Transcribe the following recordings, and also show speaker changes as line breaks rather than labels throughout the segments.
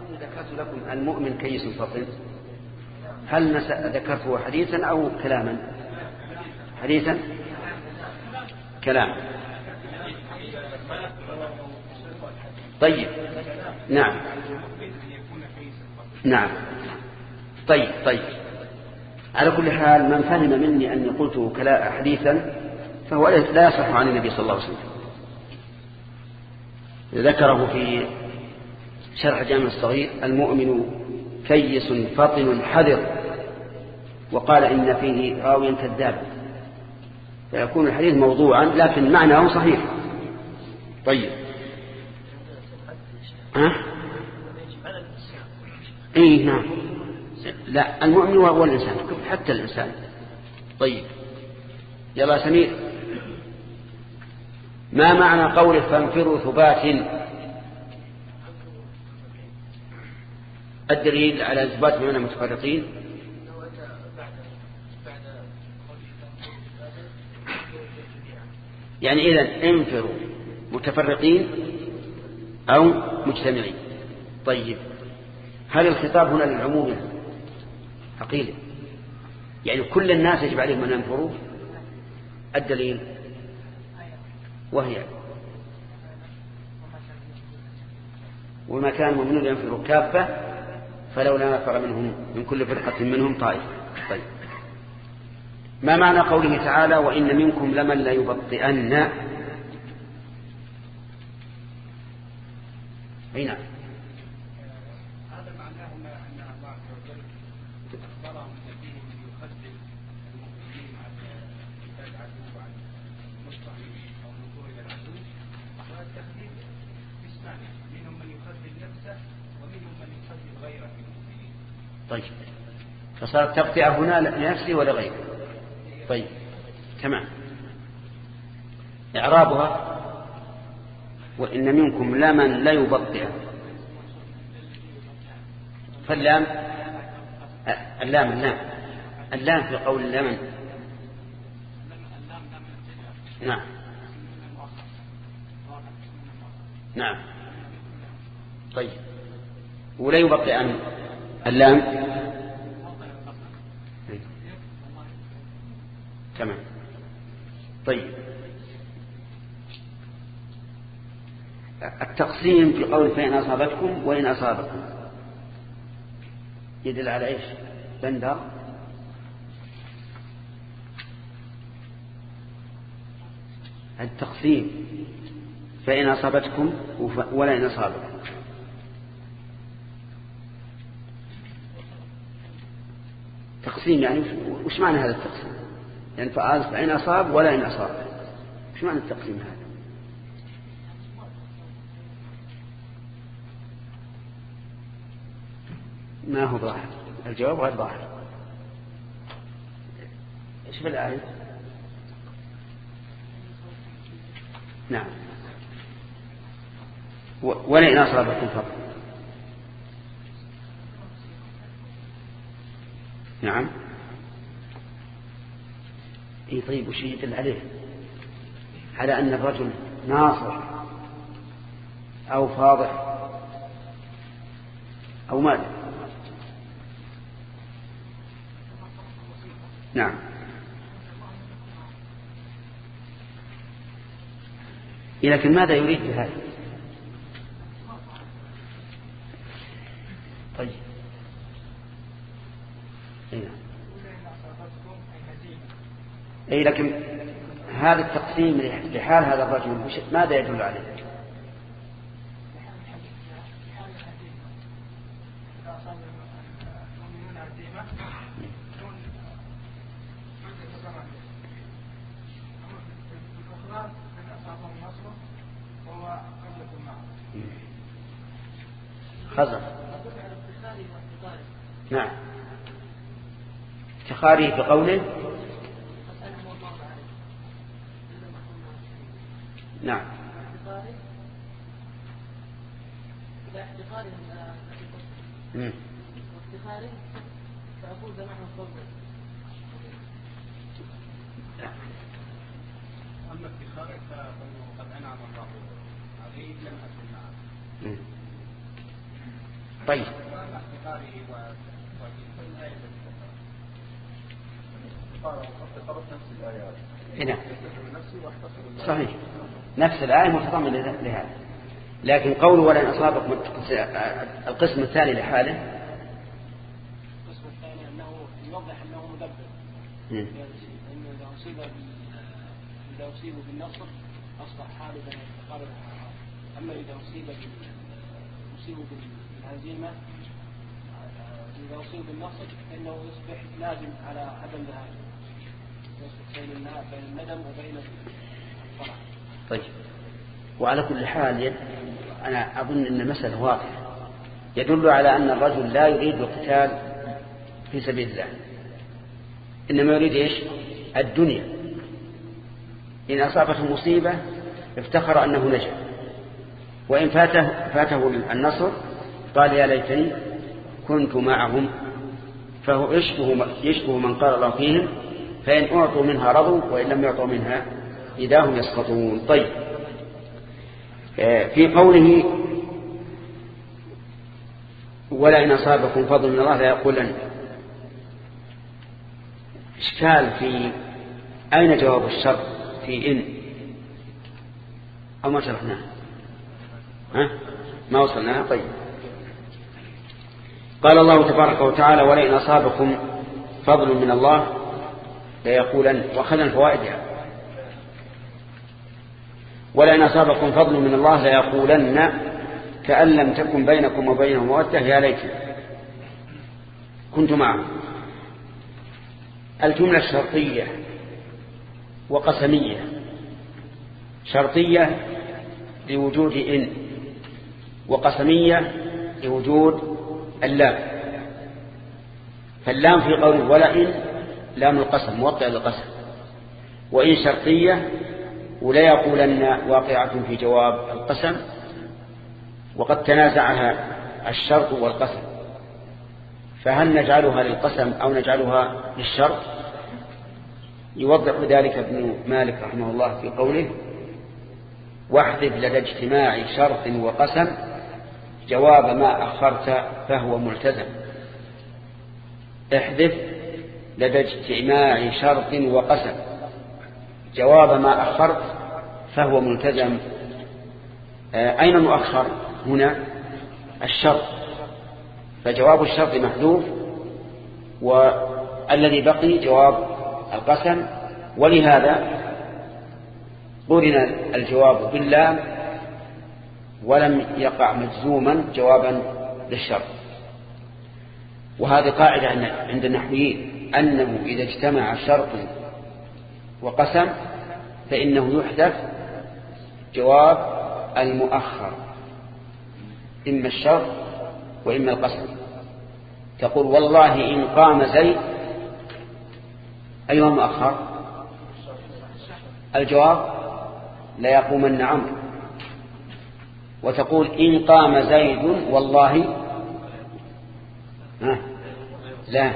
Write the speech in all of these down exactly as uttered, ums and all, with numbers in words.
ذكرت لكم المؤمن كيس فطن، هل ذكرته حديثا أو كلاما؟ حديثا كلام. طيب نعم نعم طيب طيب على كل حال من فهم مني أني قلته حديثا فهو لا يصح عن النبي صلى الله عليه وسلم. ذكره في شرح جامع الصغير: المؤمن كيس فطن حذر، وقال إن فيه راويا كذاب، فيكون الحديث موضوعا لكن معناه صحيح. طيب ها؟ اي نعم، لا المؤمن هو الإنسان حتى الإنسان. طيب يلا سمير، ما معنى قوله فانفروا ثبات؟ الدليل على ثبات بمعنى متفرقين. يعني إذن انفروا متفرقين أو مجتمعين. طيب هل الخطاب هنا للعموم حقيقي؟ يعني كل الناس يجب عليهم أن ينفروا؟ الدليل وهي وما كان مؤمنون ينفروا كافة فلولا نفر منهم من كل فرقة منهم طائفة. طيب ما معنى قوله تعالى: وإن منكم لمن لا يبطئن؟ أين
هذا معناه أن الله عز وجل أخبرهم الذين يخذل المؤمنين عن قتال العدو وعن المستضعفين أو النفور إلى العدو، والتخذيل قسمان: منهم من يخذل نفسه ومنهم من يخذل غيره من المؤمنين.
طيب فصارت تقطيع هنا لنفسه ولغيره. طيب تمام. إعرابها: وإن منكم لمن لا يبطئ. فاللام اللام اللام اللام في قول لمن. نعم نعم. طيب ولا يبطئ اللام. تمام. طيب التقسيم في قول فإن أصابتكم وإن أصابكم يدل على إيش؟ بندر التقسيم فإن أصابتكم ولا إن أصابكم. تقسيم يعني وش معنى هذا التقسيم؟ يعني فإن أصاب ولا إن أصاب، وش معنى التقسيم هذا؟ ما هو ظاهر، الجواب غير ظاهر. ايش في الآية؟ نعم ولئن أصابكم فضل. نعم اي طيب وش يدل عليه؟ على أن الرجل ناصر أو فاضح أو ماذا؟ نعم لكن ماذا يريد بهذا؟ طيب اي لكن هذا التقسيم لحال هذا الرجل ماذا يدل عليه؟ خزر. نعم افتخاره بقوله. نعم
وافتخاره فأقول جماعة الفضل.
أما افتخاره فهو قد أنعم الله عليه لم أكن معه.
طيب هنا صحيح نفس الآية متضمنة لهذا، لكن قوله ولن أصابكم القسم الثاني لحاله.
القسم الثاني أنه يوضح أنه مدبر، يعني أنه إذا أصيب إذا أصيبوا بالنصر أصبح حالبا قاربا، أما إذا أصيب أصيبوا بالهزيمة إذا أصيبوا بالنصر فإنه يصبح لازم على عدم ذهاب، يصبح بين الندم وبين الفرح.
طيب وعلى كل حال أنا أظن أن المسألة واضحة، يدل على أن الرجل لا يريد القتال في سبيل الله، إنما يريد إيش؟ الدنيا. إن أصابته مصيبة افتخر أنه نجا، وإن فاته, فاته النصر قال يا ليتني كنت معهم، فهو يشبه, يشبه من قال الله فيهم فإن أعطوا منها رضوا وإن لم يعطوا منها إذا هم يسقطون. طيب في قوله ولئن أصابكم فضل من الله ليقولن، إشكال في أين جواب الشر في إن أو ما شرحناه؟ ها ما وصلناها. طيب قال الله تبارك وتعالى ولئن أصابكم فضل من الله ليقولن، وأخذنا الفوائد يعني. ولئن أصابكم فضل من الله ليقولن كأن لم تكن بينكم وبينه مودة يا ليت كنت معه. الجملة شرطية وقسمية. شرطية لوجود إن، وقسمية لوجود اللام. فاللام في قوله ولئن لام القسم موقع للقسم، وإن شرطية ولا يقولن واقعة في جواب القسم، وقد تنازعها الشرط والقسم، فهل نجعلها للقسم أو نجعلها للشرط؟ يوضح ذلك ابن مالك رحمه الله في قوله واحذف لدى اجتماع شرط وقسم جواب ما أخرت فهو ملتزم. احذف لدى اجتماع شرط وقسم جواب ما أخرت فهو ملتزم. أين مؤخر هنا؟ الشرط، فجواب الشرط محذوف والذي بقي جواب القسم، ولهذا قرن الجواب باللام ولم يقع مجزوما جوابا للشرط. وهذه قاعدة عند النحويين أنه إذا اجتمع شرط وقسم فإنه يحذف جواب المؤخر، إما الشرط وإما القسم. تقول والله إن قام زيد، أيها مؤخر؟ الجواب لا يقومن عمرو. وتقول إن قام زيد والله ها لا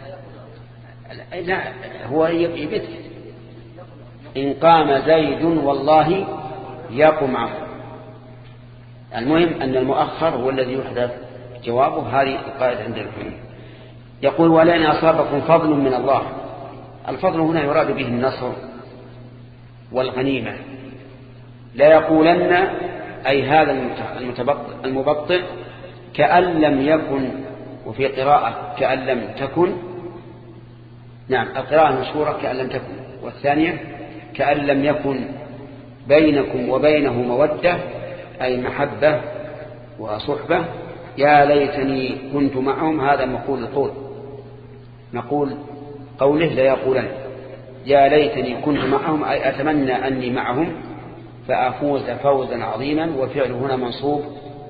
لا هو يبت إن قام زيد والله يقوم عمرو. المهم أن المؤخر هو الذي يحذف جوابه. هذه القاعدة عند الحكم. يقول ولئن أصابكم فضل من الله. الفضل هنا يراد به النصر والغنيمة. لا يقولن أي هذا المبطئ كأن لم يكن، وفي قراءة كأن لم تكن. نعم القراءة المشهورة كأن لم تكن، والثانية كأن لم يكن بينكم وبينه مودة أي محبة وصحبة. يا ليتني كنت معهم، هذا مقول القول، نقول قوله لا يقولن يا ليتني كنت معهم أي أتمنى أني معهم فأفوز فوزا عظيما. وفعل هنا منصوب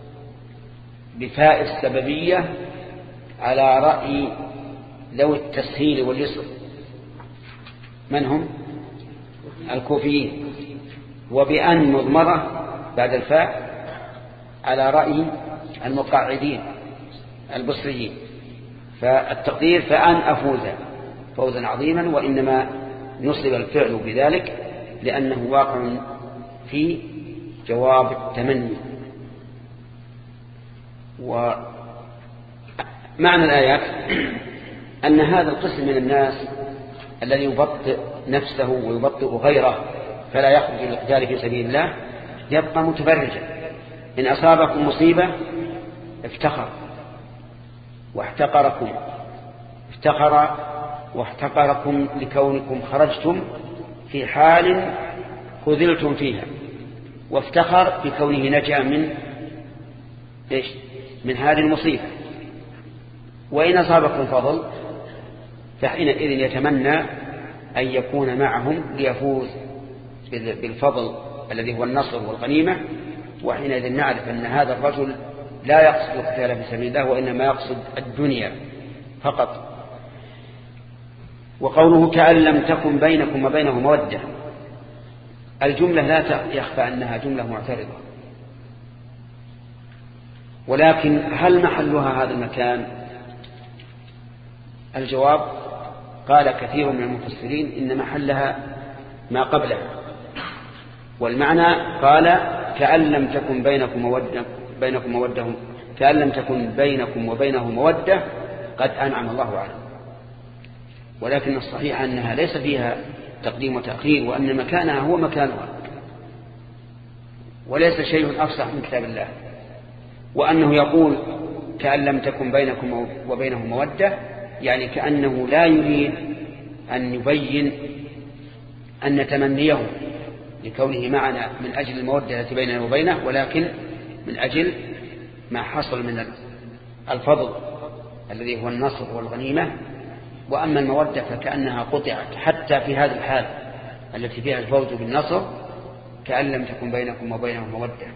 بفاء السببية على رأي ذوي التسهيل واليسر. من هم؟ الكوفيين. وبأن مضمرة بعد الفاء على رأي المقاعدين البصريين. فالتقدير فأن أفوز فوزا عظيما، وإنما نصب الفعل بذلك لأنه واقع في جواب التمني. معنى الآيات أن هذا القسم من الناس الذي يبطئ نفسه ويبطئ غيره فلا يخرج للقتال في سبيل الله يبقى متبرجا. إن أصابكم مصيبة افتخر واحتقركم افتخر واحتقركم لكونكم خرجتم في حال خذلتم فيها، وافتخر بكونه نجا من إيش؟ من هذه المصيبة. وإن أصابكم فضل فحينئذ يتمنى أن يكون معهم ليفوز بالفضل الذي هو النصر والغنيمة، وحينئذ نعرف أن هذا الرجل لا يقصد القتال في سبيل الله وإنما يقصد الدنيا فقط. وقوله كأن لم تكن بينكم وبينه مودة، الجملة لا يخفى أنها جملة معترضة، ولكن هل محلها هذا المكان؟ الجواب قال كثير من المفسرين إن محلها ما قبلها، والمعنى قال كأن لم تكن بينكم مودة بينكم مودة كأن لم تكن بينكم وبينه مودة قد أنعم الله عليه. ولكن الصحيح أنها ليس فيها تقديم وتأخير، وأن مكانها هو مكانها، وليس شيء أفصح من كتاب الله. وأنه يقول كأن لم تكن بينكم وبينه مودة، يعني كأنه لا يريد أن يبين أن تمنيه لكونه معنا من أجل المودة التي بيننا وبينه، ولكن من أجل ما حصل من الفضل الذي هو النصر والغنيمة. وأما المودة فكأنها قطعت حتى في هذه الحال التي فيها الفوز بالنصر، كأن لم تكن بينكم وبينه مودة.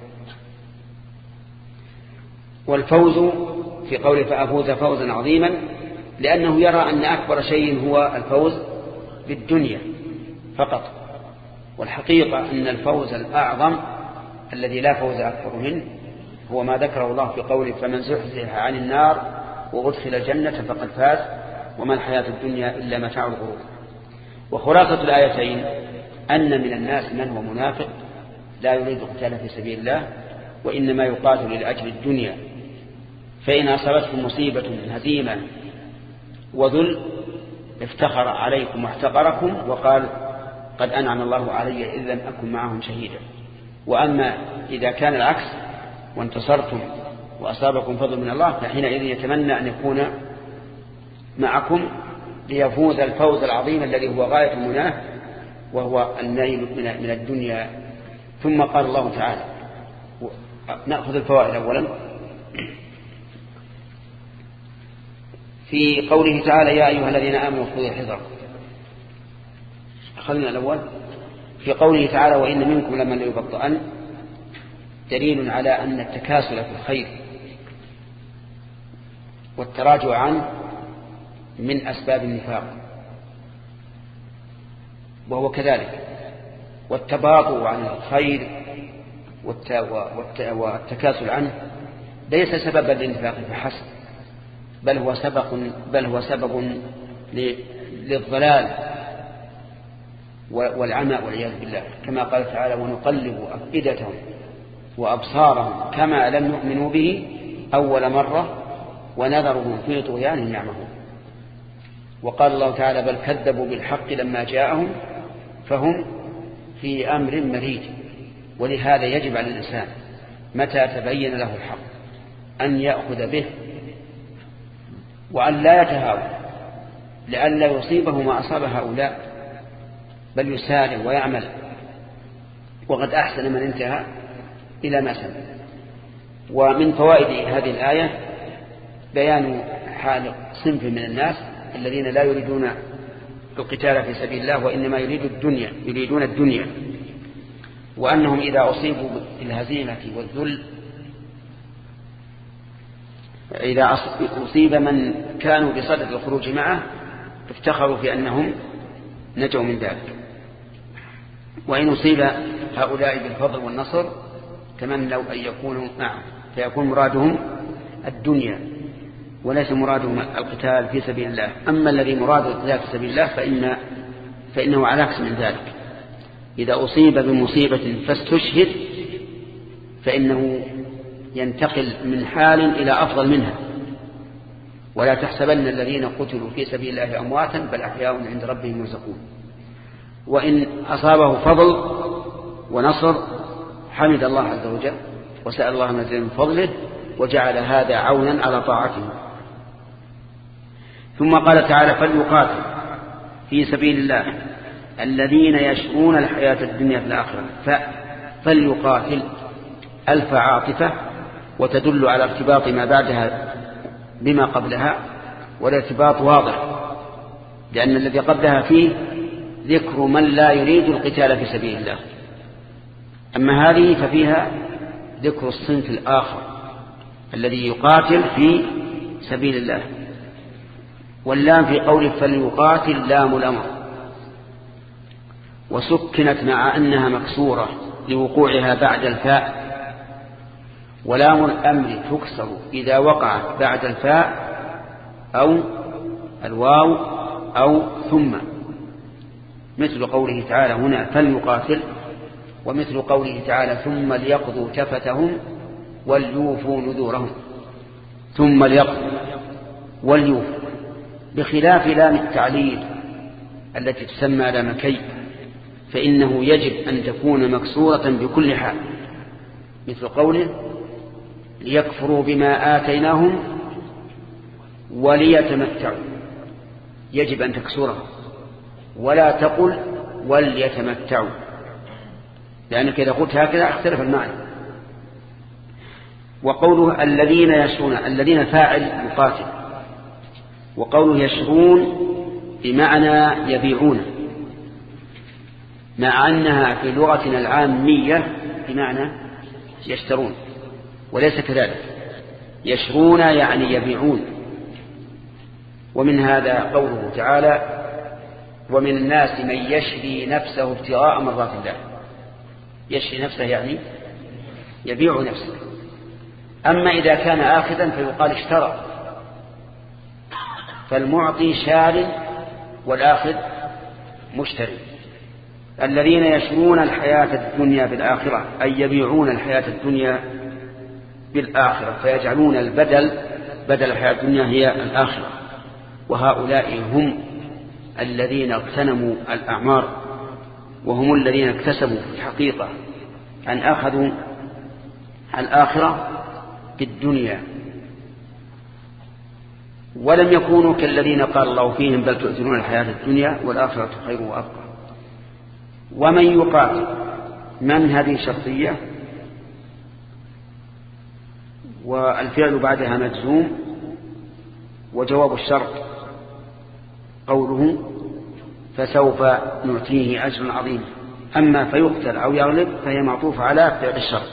والفوز في قوله فأفوز فوزا عظيما لأنه يرى أن أكبر شيء هو الفوز بالدنيا فقط، والحقيقة أن الفوز الأعظم الذي لا فوز أكثر منه هو ما ذكره الله في قوله فمن زحزح عن النار وأدخل الجنة فقد فاز وما الحياة الدنيا إلا متاع الغرور. وخلاصة الآيتين أن من الناس من هو منافق لا يريد قتال في سبيل الله وإنما يقاتل لأجل الدنيا، فإن أصابته مصيبة هزيمة وذل افتخر عليكم واحتقركم وقال قد أنعم الله علي إذ لم أكن معهم شهيدا. وأما إذا كان العكس وانتصرتم وأصابكم فضل من الله فحينئذ يتمنى أن يكون معكم ليفوز الفوز العظيم الذي هو غاية مناه وهو النيل من الدنيا. ثم قال الله تعالى، نأخذ الفوائد أولا في قوله تعالى يا أيها الذين آمنوا خذوا الحذر. أخذنا الأول في قوله تعالى وإن منكم لمن ليبطئن، دليل على أن التكاسل في الخير والتراجع عنه من أسباب النفاق، وهو كذلك. والتباطؤ عن الخير والتكاسل عنه ليس سببا للنفاق فحسب، بل هو سبب بل هو سبب للضلال والعمى والعياذ بالله، كما قال تعالى ونقلب أفئدتهم وأبصارهم كما لم يؤمنوا به أول مرة ونذرهم في طغيانهم يعمهون. وقال الله تعالى بل كذبوا بالحق لما جاءهم فهم في أمر مريج. ولهذا يجب على الإنسان متى تبين له الحق أن يأخذ به وأن لا يتهاون لئلا يصيبه ما أصاب هؤلاء، بل يسارع ويعمل. وقد أحسن من انتهى إلى ما سمع. ومن فوائد هذه الآية بيان حال صنف من الناس الذين لا يريدون القتال في سبيل الله وإنما يريدون الدنيا يريدون الدنيا وأنهم إذا أصيبوا بالهزيمة والذل إذا أصيب من كانوا بصدد الخروج معه افتخروا في أنهم نجوا من ذلك. وإن أصيب هؤلاء بالفضل والنصر تمنوا أن يكونوا معه فيكون مرادهم الدنيا وليس مرادهم القتال في سبيل الله. أما الذي مراد القتال في سبيل الله فإن فإنه على عكس من ذلك، إذا أصيب بمصيبة فاستشهد فإنه ينتقل من حال إلى أفضل منها، ولا تحسبن الذين قتلوا في سبيل الله أمواتا بل أحياء عند ربهم يرزقون. وإن أصابه فضل ونصر حمد الله عز وجل وسأل الله مزيد من فضله وجعل هذا عونا على طاعته. ثم قال تعالى فليقاتل في سبيل الله الذين يشرون الحياة الدنيا في الآخرة. فليقاتل ألف عاطفة وتدل على ارتباط ما بعدها بما قبلها، والارتباط واضح لأن الذي قبلها فيه ذكر من لا يريد القتال في سبيل الله، أما هذه ففيها ذكر الصنف الآخر الذي يقاتل في سبيل الله. واللام في قوله فليقاتل لام الأمر، وسكنت مع أنها مكسورة لوقوعها بعد الفاء، ولام الأمر تكسر إذا وقعت بعد الفاء أو الواو أو ثم، مثل قوله تعالى هنا فليقاتل، ومثل قوله تعالى ثم ليقضوا تفتهم وليوفوا نذورهم. ثم ليقضوا وليوفوا، بخلاف لام التعليل التي تسمى لام كي، فإنه يجب أن تكون مكسورة بكل حال، مثل قوله ليكفروا بما آتيناهم وليتمتعوا، يجب أن تكسرها ولا تقل وليتمتعوا، لأنك إذا قلت هكذا اختلف المعنى. وقوله الذين يشرون، الذين فاعل يقاتل، وقوله يشرون بمعنى يبيعون، مع أنها في لغتنا العامية بمعنى يشترون، وليس كذلك. يشرون يعني يبيعون. ومن هذا قوله تعالى ومن الناس من يشري نفسه ابتغاء مرضات الله. يشري نفسه يعني يبيع نفسه. أما إذا كان آخذا فيقال اشترى، فالمعطي شار والآخذ مشتري. الذين يشرون الحياة الدنيا بالآخرة أي يبيعون الحياة الدنيا بالآخرة، فيجعلون البدل بدل الحياة الدنيا هي الآخرة. وهؤلاء هم الذين اغتنموا الأعمار، وهم الذين اكتسبوا في الحقيقة أن أخذوا الآخرة بالدنيا، ولم يكونوا كالذين قال الله فيهم بل تؤثرون الحياة الدنيا والآخرة خير وأبقى. ومن يقاتل، من هذه شرطية والفعل بعدها مجزوم، وجواب الشرط قوله فسوف نعطيه أجرا عظيما. أما فيقتل أو يغلب فهي معطوفة على فعل الشرط.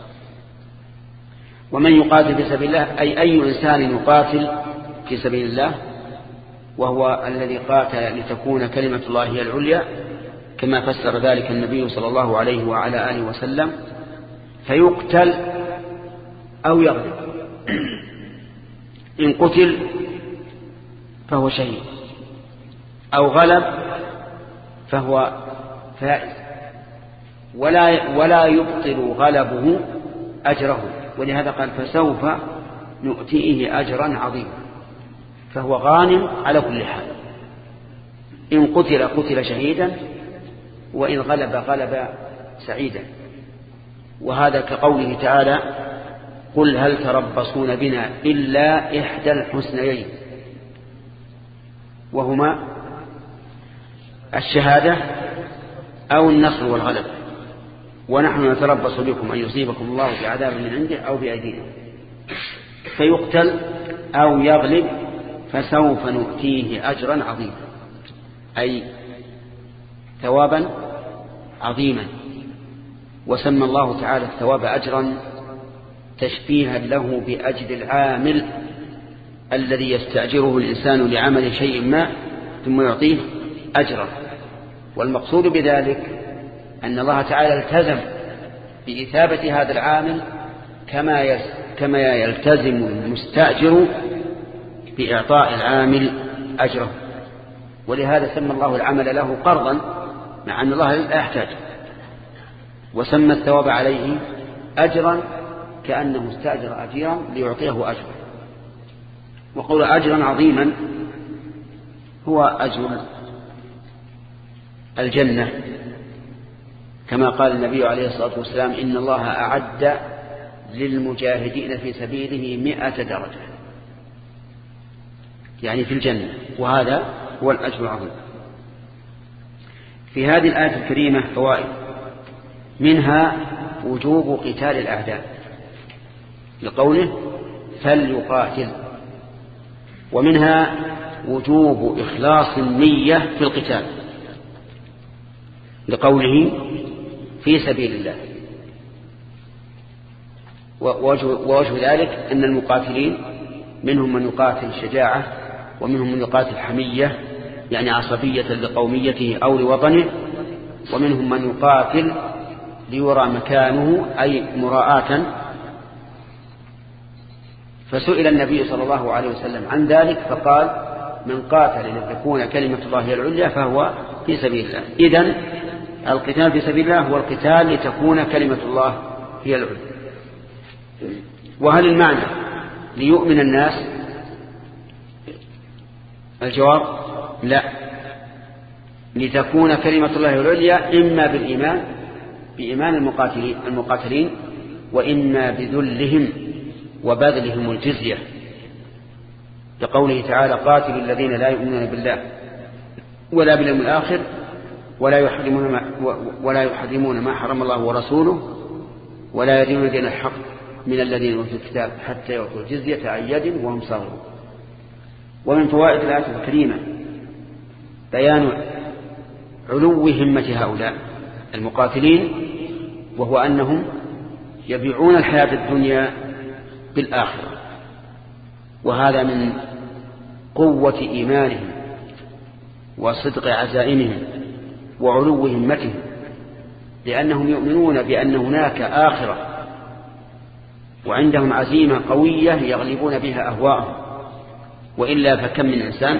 ومن يقاتل في سبيل الله أي أي إنسان يقاتل في سبيل الله، وهو الذي قاتل لتكون كلمة الله هي العليا، كما فسر ذلك النبي صلى الله عليه وعلى آله وسلم. فيقتل أو يغلب، إن قتل فهو شهيد، أو غلب فهو فائز، ولا ولا يبطل غلبه أجره. ولهذا قال فسوف نؤتيه أجرا عظيما، فهو غانم على كل حال. إن قتل قتل شهيدا، وإن غلب غلب سعيدا. وهذا كقوله تعالى قل هل تربصون بنا إلا إحدى الحسنيين، وهما الشهادة أو النصر والغلب، ونحن نتربص بكم أن يصيبكم الله بعذاب من عنده أو بأيدينا. فيقتل أو يغلب فسوف نؤتيه أجرا عظيما، أي ثوابا عظيما. وسمى الله تعالى الثواب أجرا تشبيها له بأجر العامل الذي يستأجره الإنسان لعمل شيء ما ثم يعطيه أجرا. والمقصود بذلك أن الله تعالى التزم بإثابة هذا العامل كما كما يلتزم المستأجر بإعطاء العامل أجره. ولهذا سمى الله العمل له قرضا مع أن الله لا يحتاج، وسمى الثواب عليه أجرا كأنه استأجر أجيرا ليعطيه أجرا. وقول أجرا عظيما هو أجر الجنة، كما قال النبي عليه الصلاة والسلام إن الله أعد للمجاهدين في سبيله مئة درجة، يعني في الجنة، وهذا هو الأجر العظيم. في هذه الآية الكريمة فوائد، منها وجوب قتال الأعداء لقوله فليقاتل، ومنها وجوب إخلاص النية في القتال لقوله في سبيل الله. ووجه ذلك أن المقاتلين منهم من يقاتل شجاعة، ومنهم من يقاتل حمية يعني عصبية لقوميته أو لوطنه، ومنهم من يقاتل ليرى مكانه أي مراءة. فسئل النبي صلى الله عليه وسلم عن ذلك فقال من قاتل لتكون كلمة الله هي العليا فهو في سبيل الله. إذن القتال في سبيل الله هو القتال لتكون كلمة الله هي العليا. وهل المعنى ليؤمن الناس؟ الجواب لا، لتكون كلمة الله العليا إما بالإيمان بإيمان المقاتلين, المقاتلين وإما بذلهم وبذلهم الجزية، لقوله تعالى قاتلوا الذين لا يؤمنون بالله ولا باليوم الآخر ولا يحرمون ما, ولا يحرمون ما حرم الله ورسوله ولا يدينون دين الحق من الذين أوتوا الكتاب حتى يعطوا الجزية عن يد وهم صاغرون. ومن فوائد الآية الكريمة بيان علو همة هؤلاء المقاتلين، وهو أنهم يبيعون الحياة الدنيا بالآخرة، وهذا من قوة إيمانهم وصدق عزائمهم وعلو همتهم، لأنهم يؤمنون بأن هناك آخرة، وعندهم عزيمة قوية يغلبون بها أهواءهم. وإلا فكم من إنسان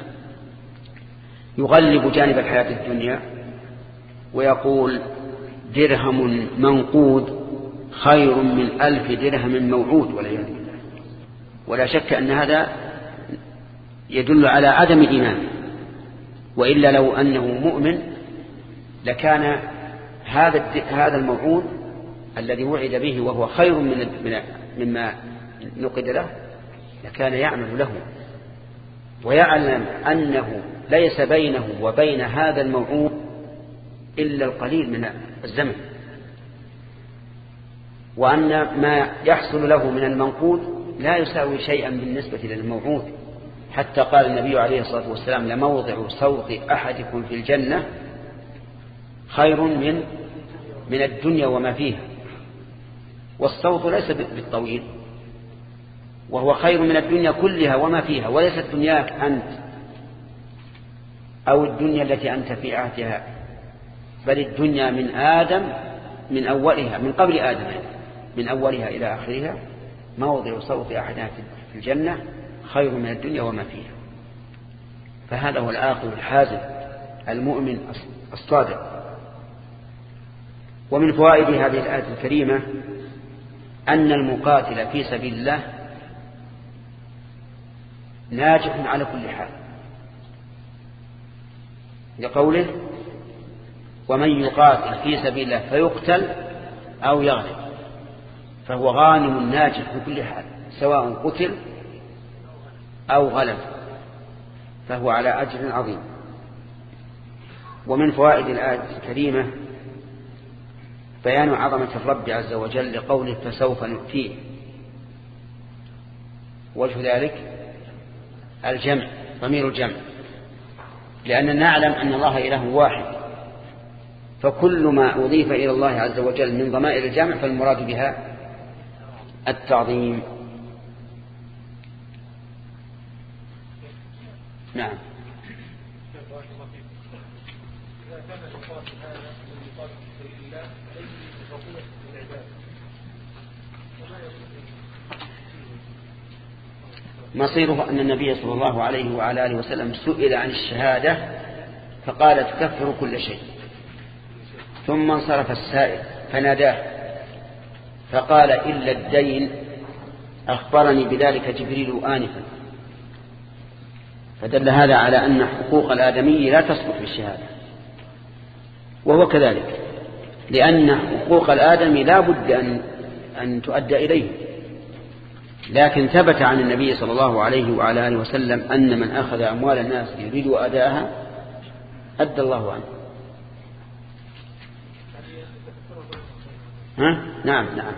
يغلب جانب الحياة الدنيا ويقول درهم منقود خير من ألف درهم موعود والعياذ بالله. ولا شك أن هذا يدل على عدم إيمان، وإلا لو أنه مؤمن لكان هذا هذا الموعود الذي وعد به وهو خير من مما نقد له لكان يعمل له، ويعلم أنه ليس بينه وبين هذا الموعود إلا القليل من الزمن، وأن ما يحصل له من المنقود لا يساوي شيئا بالنسبة للموعود. حتى قال النبي عليه الصلاة والسلام لموضع صوت أحدكم في الجنة خير من من الدنيا وما فيها. والصوت ليس بالطويل، وهو خير من الدنيا كلها وما فيها، وليست دنياك أنت أو الدنيا التي أنت في عهدها، بل الدنيا من آدم من أولها من قبل آدم من أولها إلى آخرها موضع صوت أحدها في الجنة خير من الدنيا وما فيها. فهذا هو العاقل الحازم المؤمن الصادق. ومن فوائد هذه الآية الكريمة أن المقاتل في سبيل الله ناجح على كل حال، لقوله ومن يقاتل في سبيل الله فيقتل أو يغلب فهو غانم ناجح في كل حال، سواء قتل أو غلب فهو على أجر عظيم. ومن فوائد الآية الكريمة بيان عظمة الرب عز وجل لقوله فسوف نؤتيه. وجه ذلك الجمع، ضمير الجمع، لأننا نعلم أن الله إله واحد، فكل ما أضيف إلى الله عز وجل من ضمائر الجمع فالمراد بها التعظيم. نعم. مصيره أن النبي صلى الله عليه وعلى آله وسلم سئل عن الشهادة فقال تكفر كل شيء، ثم انصرف السائل فناداه فقال إلا الدين أخبرني بذلك جبريل آنفا فدل هذا على أن حقوق الآدمي لا تصلح بالشهادة، وهو كذلك، لأن حقوق الآدمي لا بد أن, أن تؤدى إليه. لكن ثبت عن النبي صلى الله عليه وعلى آله وسلم أن من أخذ أموال الناس يريد أداءها أدى الله عنه. ها؟ نعم نعم.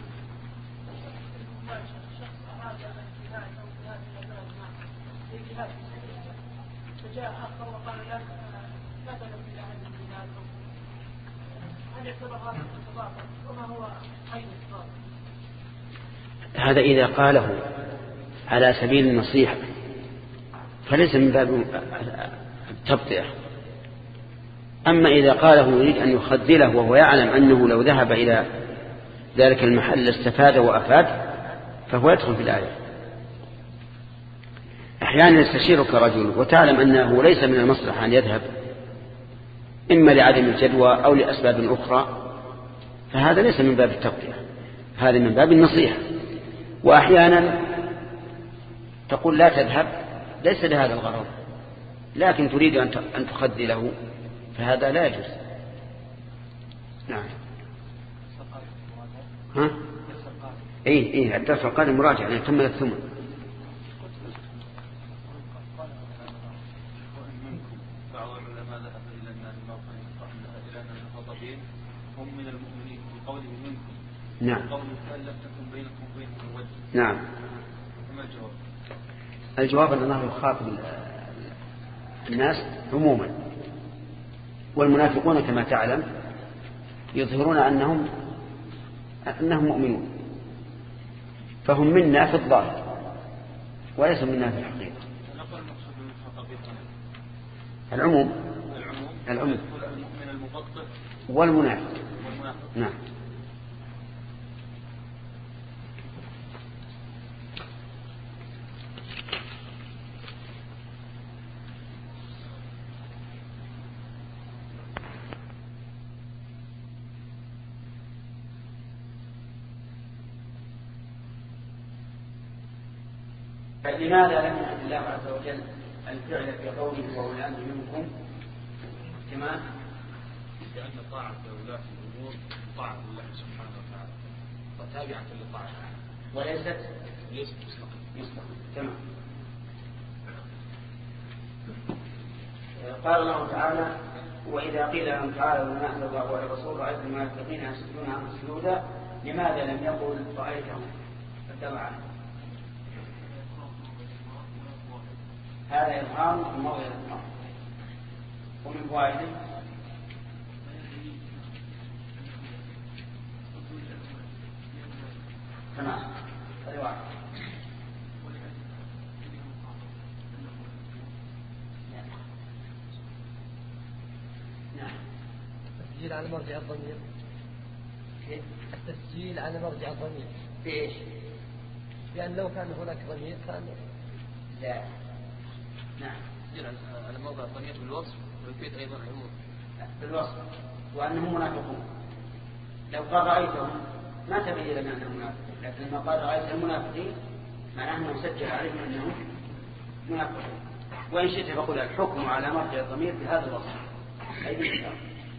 فجاء آخر وقال لا لا تذهب إلى أهل الجهاد، هل يعتبر هذا الاختلاط وما هو عين الاختلاط؟
هذا إذا قاله على سبيل النصيحة فليس من باب التبطئة. أما إذا قاله يريد أن يخذله وهو يعلم أنه لو ذهب إلى ذلك المحل استفاد وأفاد فهو يدخل في الآية. أحيانا يستشيرك رجل وتعلم أنه ليس من المصلحة أن يذهب، إما لعدم الجدوى أو لأسباب أخرى، فهذا ليس من باب التبطئة، هذا من باب النصيحة. وأحيانا تقول لا تذهب ليس لهذا الغرض، لكن تريد أن تخذله، فهذا لا يجوز. نعم. ها؟ إيه إيه الدرس القادم مراجعة يعني كمل الثمن.
هم من المؤمنين بقوله منكم.
نعم.
قوله لم تكن بينكم وبينهم وجه.
نعم.
ما الجواب؟
الجواب أن الله يخاطب الناس عموما، والمنافقون كما تعلم يظهرون أنهم أنهم مؤمنون، فهم منا في الظاهر وليس منا في الحقيقة. العموم العموم
المؤمن المبطل
والمنافق. نعم. فلماذا لم يحد الله عز وجل الفعل في قوله وأولي الأمر منكم كما
لأن طاعة ولاة الأمور طاعة الله سبحانه وتعالى وتابعة للطاعة
وليست
ليست مستقيمة.
مستقيمة. تمام. قال الله تعالى وإذا قيل لهم تعالوا لما أنزل الله على الرسول رأيت المنافقين يصدون عنه سجودا لماذا لم يقل رأيتهم فتبعا؟ هذا إظهار في موضع الإظهار. ومن فوائده تمام. هذا واحد.
نعم. التسجيل على مرجع الضمير. كيف؟ التسجيل على مرجع الضمير.
بإيش؟
لأن لو كان هناك ضمير كان
لا. نعم.
التسجيل على موضع الضمير بالوصف ويفيد أيضا العموم.
بالوصف وأنهم منافقون. لو قال رأيتهم ما تبين لنا أنهم منافقون، لكن لما قال رأيت المنافقين معناه أنه سجل عليهم أنهم منافقون. وإن شئت فقل الحكم على مرجع الضمير بهذا الوصف أي بالإشارة.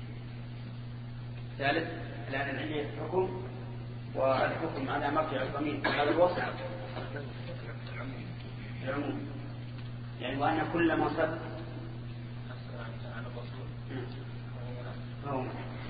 ثالث الآن العلمية الحكم والحكم على مرجع الضمير بهذا الوصف العموم، يعني وأن كل ما صدق
عن الرسول
فهو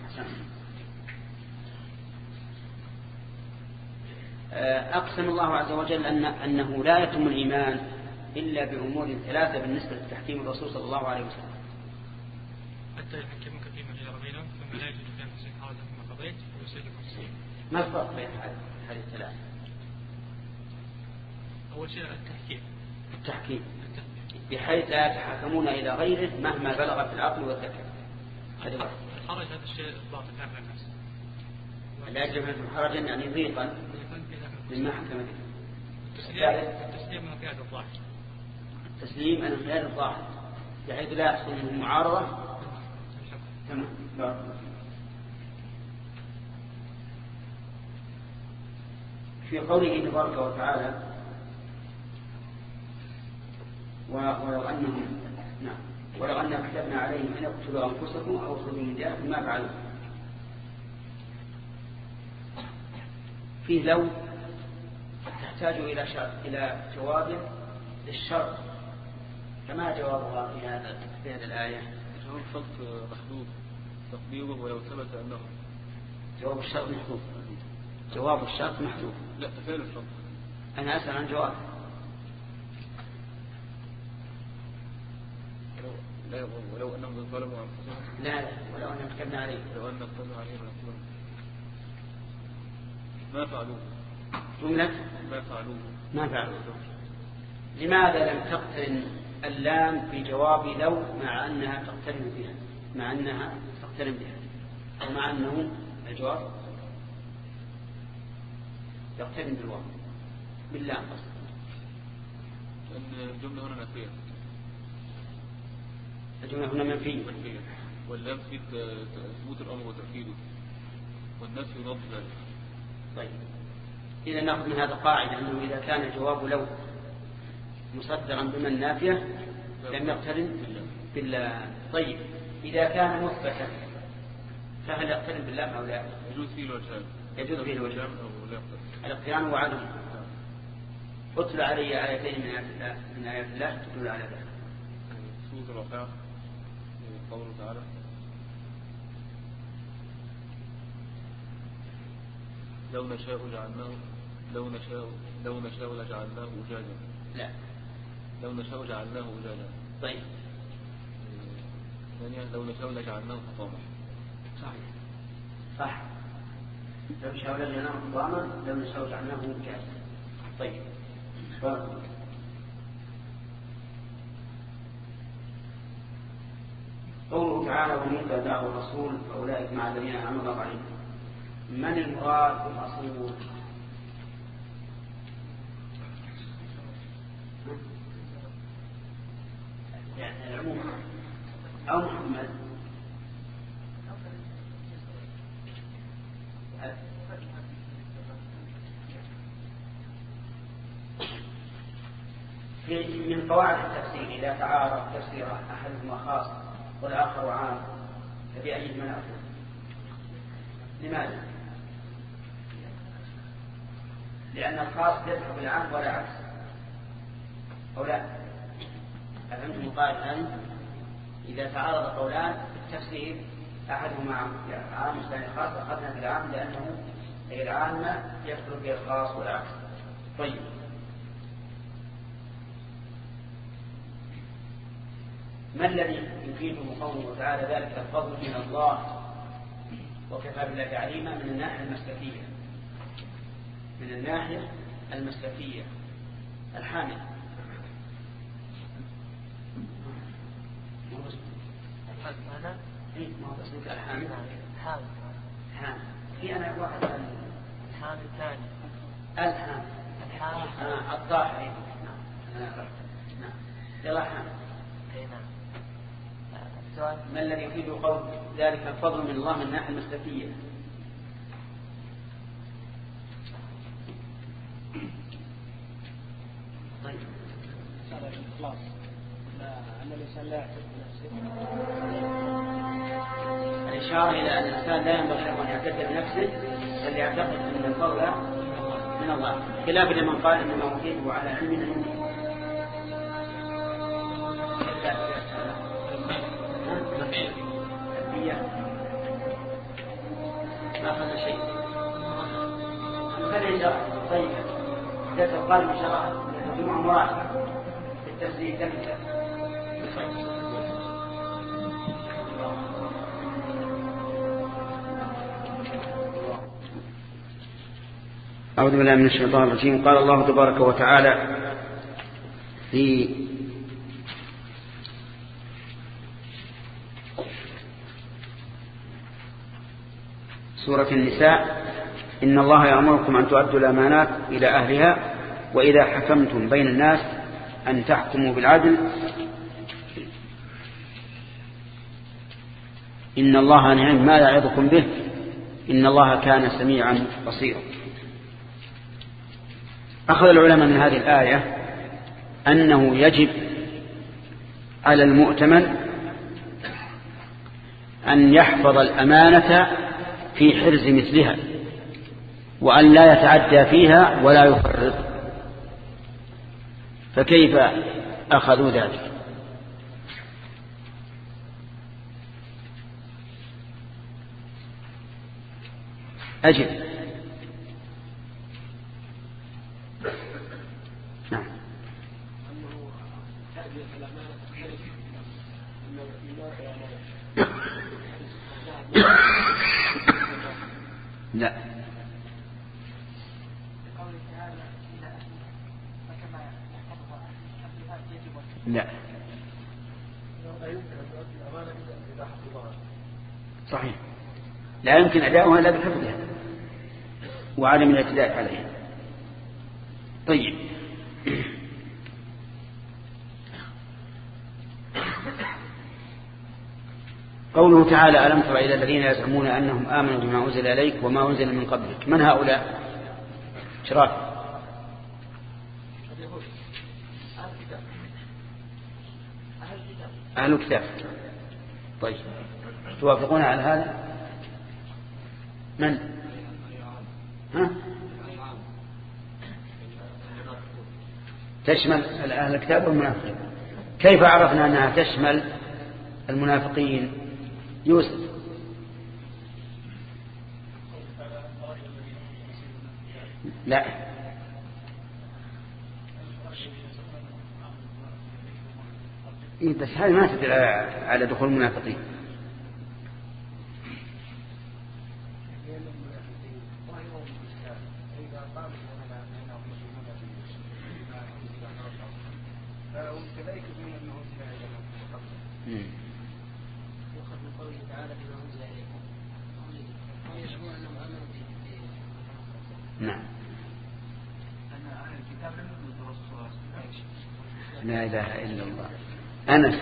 أقسم الله عز وجل أن أنه لا يتم الإيمان إلا بأمور ثلاثة بالنسبة لتحكيم الرسول صلى الله عليه وسلم.
حتى يحكمك فيما شجر بينهم ثم لا يجد في أنفسهم حرجا مما قضيت ويسلمك تسليما.
ما الفرق بين هذه الثلاثة؟
أول شيء التحكيم.
التحكيم بحيث لا يتحكمون إلى غيره مهما بلغ في العقل والذكاء. هذا واحد.
الحرج هذا الشيء باطل على الناس.
لا يجب أن حرجا يعني ضيقا مما حكم به.
التسليم من قيادة الظاهر.
التسليم من قيادة الظاهر بحيث لا يحصل منه معارضة. تمام. في قوله تبارك وتعالى ولو أنهم نعم ولو أن كتبنا عليهم أن يقتلوا أنفسكم أو يخرجوا من دياركم ما فعلوا. فيه لو تحتاج إلى شرط إلى جواب للشرط، فما جوابها في هذا في هذه الآية؟
جواب الشرط محذوف تقديره ولو ثبت أنه.
جواب الشرط محذوف. جواب الشرط محذوف.
لا تفعيل الشرط.
أنا أسأل عن جواب.
لا ولو أنهم ظلموا أنفسهم.
لا لا ولو أنهم كتبنا عليهم.
ولو أنهم كتبنا عليهم ما فعلوه.
جملة
ما فعلوه.
ما فعلوه. لماذا لم تقترن اللام في جواب لو مع أنها تقترن بها مع أنها تقترن بها أو مع أنه الجواب يقترن بالواو باللام أصلا؟
لأن الجملة هنا نفية.
الجملة هنا منفية.
منفية واللام في ثبوت الأمر وتأكيده والنفي يضاد ذلك.
طيب إذا نأخذ من هذا القاعدة أنه إذا كان الجواب لو مصدرا بمن نافية لم يقترن بالله. طيب إذا كان مثبتا فهل يقترن بالله أو لا؟
يجوز فيه الوجهان.
يجوز فيه الوجهان. الاقتران وعدم. اتل علي آيتين من آيات الله من آيات الله تدل على ذلك.
سورة الواقعة قوله تعالى لو نشاء جعلناه لو نشاء لو نشاء لجعلناه أجاجا.
لا
لو نشاء جعلناه أجاجا.
طيب
ثانيا لو نشاء لجعلناه حطاما.
صحيح صح. لو نشاء لجعلناه حطاما لو نشاء جعلناه أجاجا. طيب قوله تعالى ومن يتبع الرسول فأولئك مع الذين أنعم الله عليهم. من المراد بالرسول؟ يعني العموم أو محمد؟ من قواعد التفسير إذا تعارض تفسير أحدهما خاص والآخر عام فبأيهما نأخذ؟ لماذا؟ لأن الخاص يدخل بالعام ولا عكس أو لا؟ أفهمتم قائد هذه؟ إذا تعارض قولان في التفسير أحدهما عام والثاني خاص أخذنا بالعام لأنه العامة يدخل به الخاص ولا عكس. طيب ما الذي يفيده قوله تعالى ذلك الفضل من الله وكفى بالله عليما من الناحية المسلكية من الناحية المسلكية الحامل
هذا
ايه ما هو اسمك الحامل
حامل
حامل في انا واحد
الحامل الثاني
الحامل
الحامل
اه الطاحن نعم يلا حامل.
اي نعم.
ما الذي يفيد قول ذلك الفضل من الله من الناحية المسلكية؟ طيب
الإخلاص أن الإنسان لا يعتقد بنفسه.
الإشارة إلى أن الإنسان لا ينبغي أن يعتقد بنفسه بل يعتقد أن الفضل من الله خلاف لمن قال إنما أوتيته على علم عندي. ما أخذ شيء فلن شرع. طيب إذا تقال بشرع جمع مراجعة في التفسير كمثل أعوذ بالله من الشيطان الرجيم. قال الله تبارك وتعالى في سورة النساء إن الله يأمركم أن تؤدوا الأمانات إلى أهلها وإذا حكمتم بين الناس أن تحكموا بالعدل إن الله نعم ما يعظكم به إن الله كان سميعا بصيرا. أخذ العلماء من هذه الآية أنه يجب على المؤتمن أن يحفظ الأمانة في حرز مثلها وأن لا يتعدى فيها ولا يفرط. فكيف أخذوا ذلك؟ أجل. نعم. لا. لا صحيح، لا يمكن أداؤها إلا بحفظها وعدم الاعتداء عليها. طيب، قوله تعالى ألم تر إلى الذين يزعمون أنهم آمنوا بما أنزل إليك وما أنزل من قبلك، من هؤلاء؟ شراف أهل الكتاب. طيب، توافقون على هذا؟ من؟ ها؟ تشمل أهل الكتاب والمنافقين. كيف عرفنا أنها تشمل المنافقين؟ يوسف. لا، بس هذه ما تدل على دخول المنافقين. نعم. لا إله إلا الله. أنس.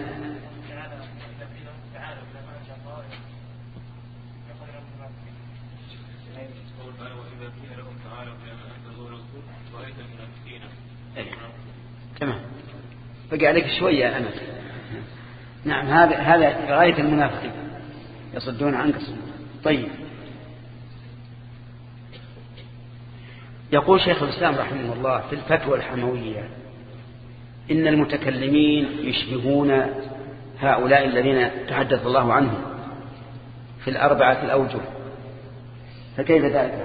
تمام، بقي عليك شوية يا أنس. نعم، هذا هذا غاية المنافقين، يصدون عنك. طيب، يقول شيخ الإسلام رحمه الله في الفتوى الحموية إن المتكلمين يشبهون هؤلاء الذين تحدث الله عنهم في الأربعة الأوجه، فكيف ذلك؟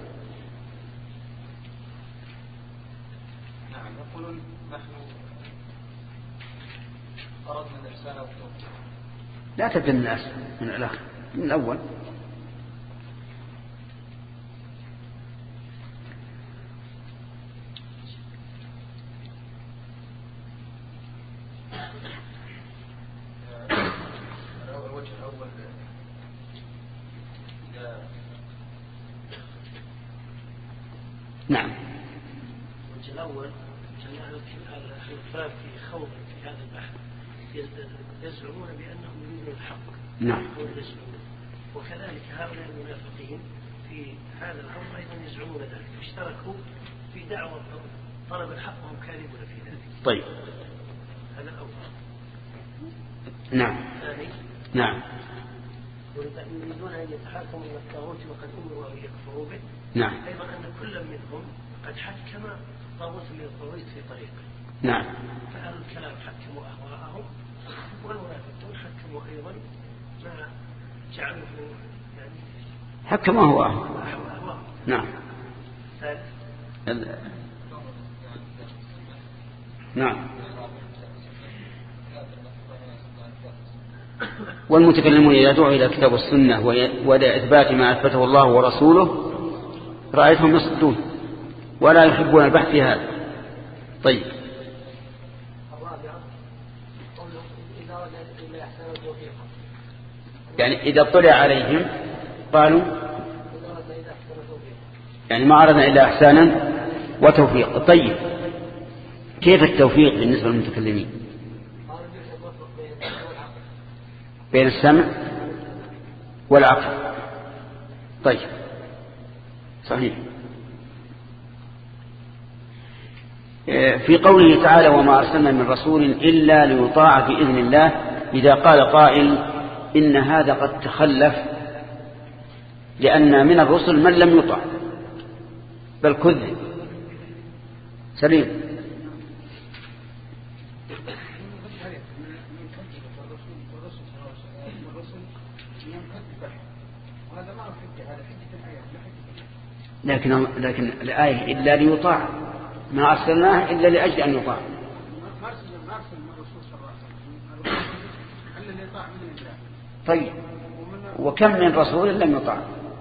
نعم، يقولون نحن أردنا الإحسان والتوفيق.
لا تبدأ من الأسفل، من الآخر، من الأول. نعم.
الوجه الأول أن الكتاب في خوض في هذا البحث يزعمون بأنهم يريدون الحق.
نعم.
وكذلك هؤلاء المنافقين في هذا الأمر أيضا يزعمون ذلك، اشتركوا في دعوة طلب الحق وهم كاذبون في ذلك.
طيب،
هذا الأول.
نعم.
الثاني.
نعم.
يريدون أن يتحاكموا إلى الطاغوت وقد أمروا أن يكفروا به.
نعم.
أيضا أن كل منهم قد حكم طاغوت من الطاغوت في طريقه.
نعم.
فأهل الكلام حكموا أهواءهم والمنافقون حكموا أيضا ما جعلوا يعني
حكموا أهواءهم. نعم.
ثالث.
ال... نعم. والمتكلمون إذا دعوا إلى الكتاب والسنة وإلى إثبات ما أثبته الله ورسوله رأيتهم يصدون ولا يحبون البحث في هذا. طيب، يعني إذا اطلع عليهم قالوا يعني ما أردنا إلا إحسانا وتوفيق. طيب، كيف التوفيق بالنسبة للمتكلمين؟ بين السمع والعقل. طيب، صحيح. في قوله تعالى وما أرسلنا من رسول إلا ليطاع بإذن الله، إذا قال قائل إن هذا قد تخلف، لأن من الرسل من لم يطع بل كذب. سليم. لكن لكن الآية إلا ليطاع، ما أرسلناه إلا لأجل أن يطاع. طيب وكم من رسول لم يطاع؟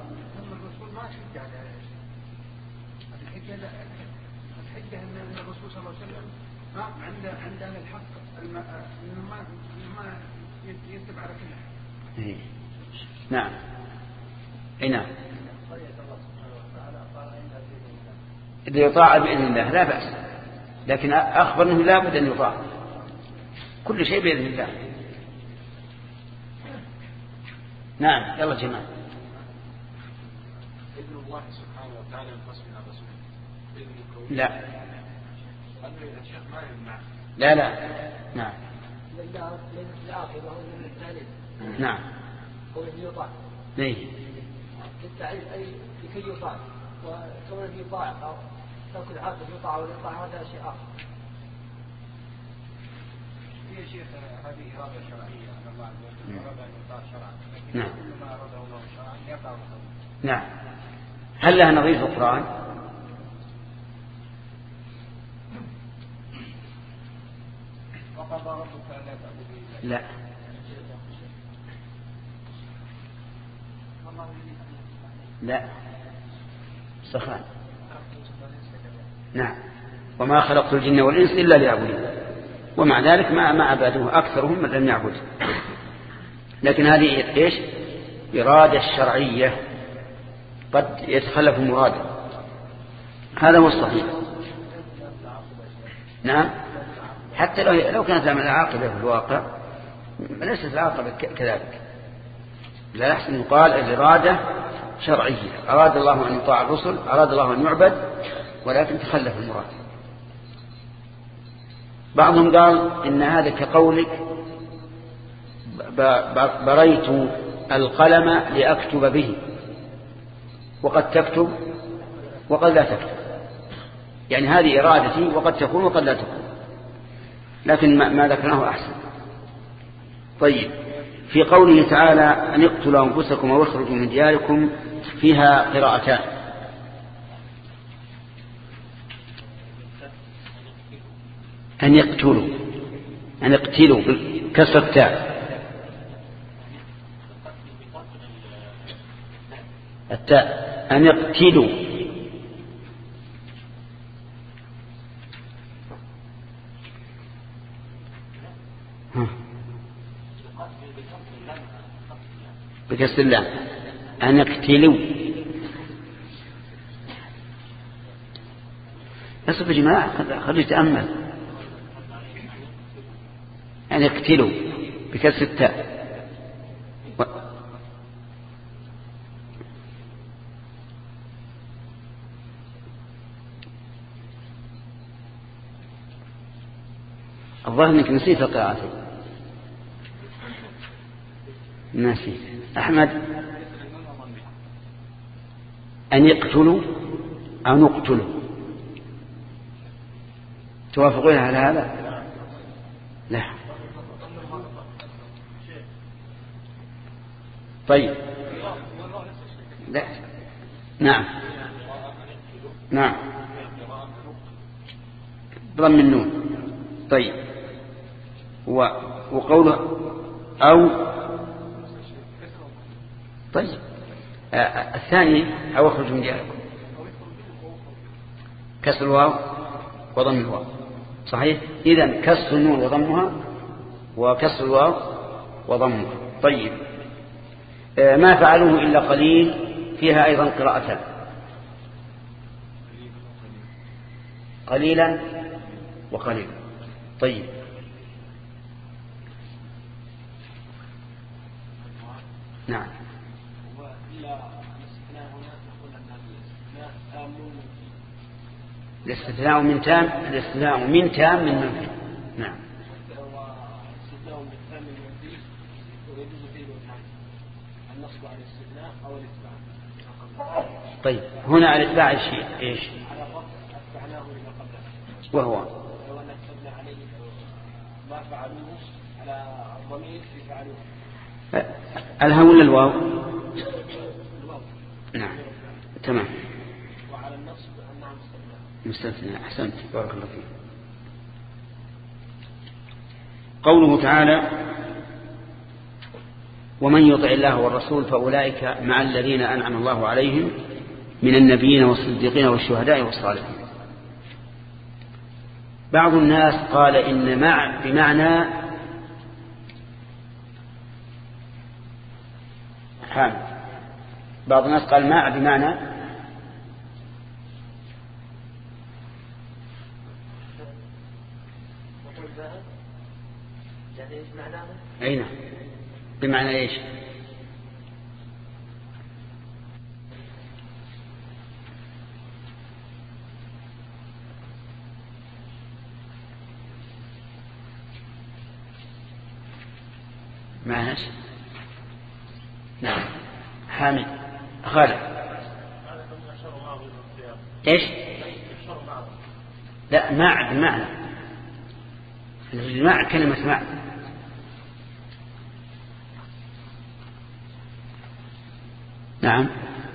نعم اي نعم إذا يطاع بإذن الله لا بأس، لكن أخبر أنه لا بد أن يطاع، كل شيء بإذن الله. نعم يلا جماعة.
إذن الله سبحانه وتعالى ينقسم إلى رسوله بإذن الكون.
لا
الشيخ ما يمنع.
لا لا نعم نعم
قوله يطاع
ليه
للتعريف أي لكي يطاع، وكونه يطاع أو ترك العاقل يطاع ولا يطاع هذا شيء آخر.
هي شيخ هذه إرادة شرعية أن الله عز وجل أراد أن يطاع شرعا، لكن
نعم.
كل ما أراده الله شرعا يقع له.
نعم. هل لها نظير في القرآن؟
وقضى ربك ألا تعبدوا إلا
لا لا سخان. نعم وما خلقت الجن والإنس إلا ليعبدون، ومع ذلك ما ما عبدوه، أكثرهم من لم يعبد. لكن هذه إيش؟ إرادة الشرعية قد يتخلف المراد، هذا هو الصحيح. نعم حتى لو لو كانت لها العاقبة في الواقع ليست العاقبة كذلك، لا يحسن يقال الإرادة شرعية، أراد الله أن يطاع الرسل، أراد الله أن يعبد، ولكن تخلف المراد. بعضهم قال إن هذا كقولك بريت القلم لأكتب به، وقد تكتب وقد لا تكتب، يعني هذه إرادتي وقد تكون وقد لا تكون، لكن ما ذكرناه أحسن. طيب في قوله تعالى أن اقتلوا أنفسكم أو اخرجوا من دياركم فيها قراءتان. أن يقتلوا أن يقتلوا بكسر التاء، التاء أن يقتلوا. بكسر اللام أن يقتلوا. يصف يا جماعة خلوا يتأمل. أن يقتلوا بكسر التاء. و... الظاهر أنك نسيت القراءة. نسيت أحمد. أن يقتلوا أو نقتلوا، توافقون على هذا؟ لا. طيب لا. نعم نعم ضم النون. طيب وقوله أو. طيب آه الثاني أو اخرج من دياركم، كسر الواو وضم الواو صحيح. إذن كسر النون وضمها وكسر الواو وضمها. طيب آه ما فعلوه إلا قليل فيها أيضا قراءتان، قليلا وقليلا. طيب نعم الاستثناء من تام الاستثناء من تام من منفي. نعم.
واستثناء من تام من منفي ويجوز فيه النصب على الاستثناء أو الإتباع.
طيب هنا الإتباع الشيء إيش؟
على الرفع أتبعناه لما قبله.
وهو
لو أن كتبنا عليه ما فعلوه على الضمير في فعلوه.
الها ولا الواو؟
الواو.
نعم تمام.
وعلى النصب أنها مستثنى.
مستثنى. أحسنت بارك الله فيك. قوله تعالى ومن يطع الله والرسول فأولئك مع الذين أنعم الله عليهم من النبيين والصديقين والشهداء والصالحين. بعض الناس قال إن مع بمعنى حال. بعض الناس قال مع بمعنى أين بمعنى إيش؟ معنى نعم حامد خالد إيش؟ لا مع بمعنى المع كلمة مع. نعم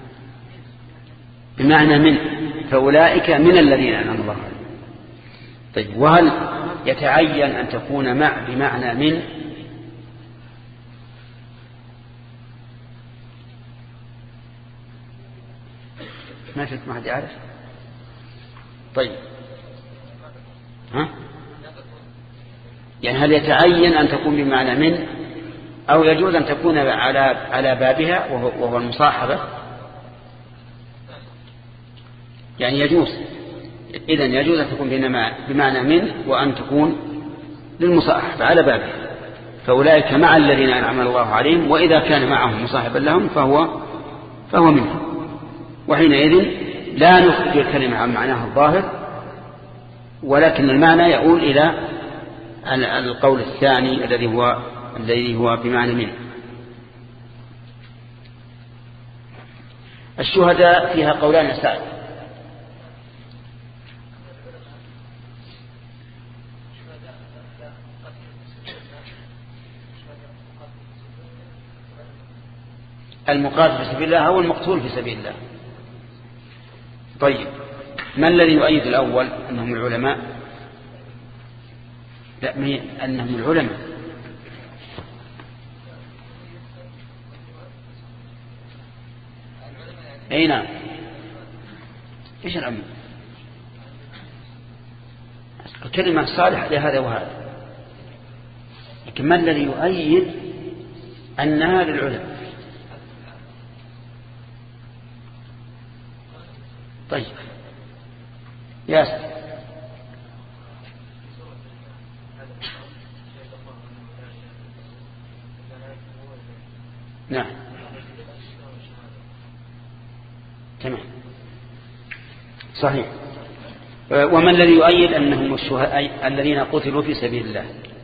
بمعنى من فأولئك من الذين أنعم الله عليهم. طيب وهل يتعين أن تكون مع بمعنى من؟ ما شفت ما حد يعرف. طيب ها يعني هل يتعين أن تكون بمعنى من أو يجوز أن تكون على على بابها وهو المصاحبة؟ يعني يجوز إذن يجوز أن تكون بمعنى من وأن تكون للمصاحبة على بابها. فأولئك مع الذين أنعم الله عليهم وإذا كان معهم مصاحبا لهم فهو فهو منهم. وحينئذ لا نخرج الكلمة عن معناها الظاهر ولكن المعنى يؤول إلى القول الثاني الذي هو الذي هو بمعنى من. الشهداء فيها قولان سائر. المقاتل في سبيل الله أو المقتول في سبيل الله. طيب ما الذي يؤيد الأول أنهم العلماء؟ لا أنهم العلماء. أي نعم. إيش العلماء؟ الكلمة صالحة لهذا وهذا لكن ما الذي يؤيد أنها للعلماء؟ طيب ياسر نعم تمام صحيح. وما الذي يؤيد أنهم الشهداء الذين قتلوا في سبيل الله؟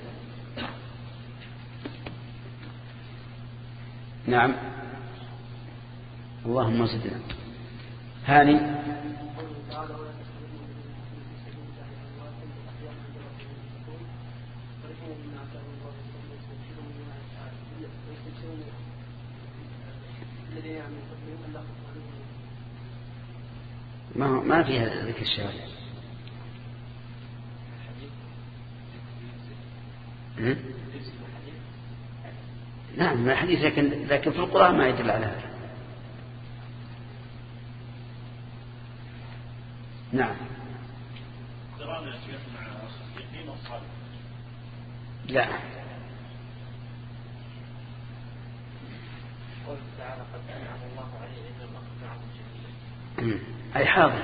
نعم اللهم زدنا هاني. ما ما فيها ذكر الشهادة. نعم ما حديث لكن لكن في القرآن ما يدل على هذا. نعم لا أي حاضر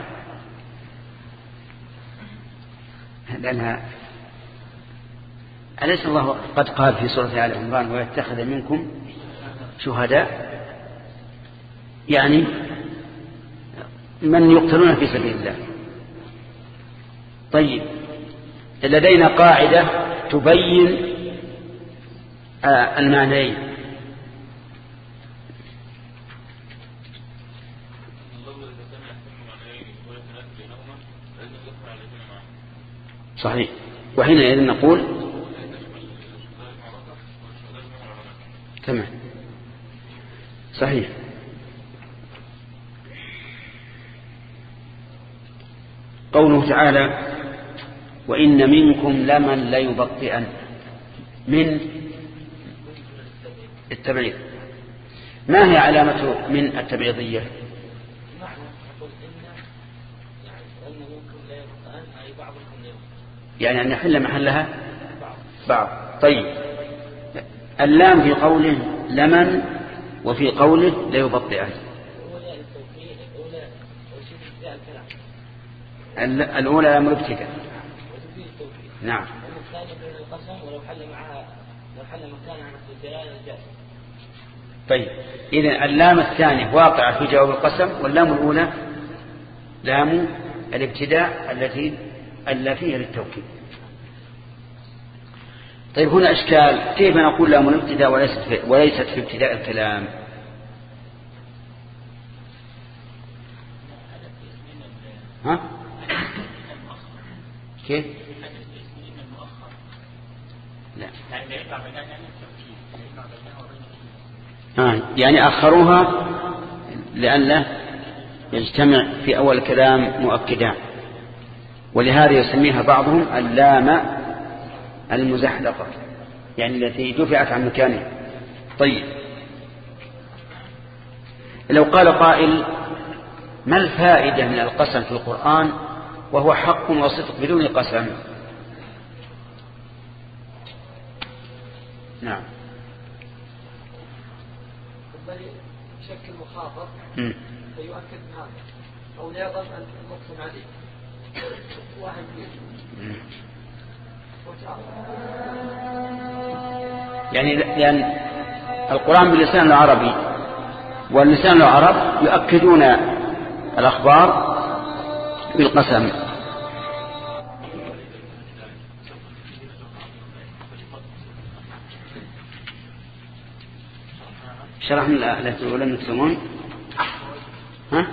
لأنها أليس الله قد قال في سورة آل عمران ويتخذ منكم شهداء يعني من يقتلون في سبيل الله. طيب لدينا قاعدة تبين آه المعنيين. صحيح. وحينئذ نقول تمام صحيح. قوله تعالى وإن منكم لمن ليبطئن، من التبعيض. ما هي علامة من التبعيضية؟ يعني أن يحل محلها بعض. طيب اللام في قوله لمن وفي قوله ليبطئن. الأولى لام الابتداء. نعم. طيب إذن اللام الثانية واقعة في جواب القسم، واللام الأولى لام الابتداء التي ألا فيها للتوكيد. طيب هنا إشكال، كيف نقول لام الابتداء وليست في, وليست في ابتداء الكلام؟ ها؟ كيف؟ لا. آه يعني أخروها لئلا يجتمع في أول الكلام مؤكدان، ولهذا يسميها بعضهم اللام المزحلقة، يعني التي دفعت عن مكانها. طيب لو قال قائل ما الفائدة من القسم في القرآن وهو حق وصدق بدون قسم؟ نعم.
يشكل مخاطر فيؤكد هذا أو لا يضم المقسم عليه واحد
يعني لأن القرآن باللسان العربي واللسان العرب يؤكدون الأخبار بالقسم. شرحنا الآية الأولى من السمون. ها؟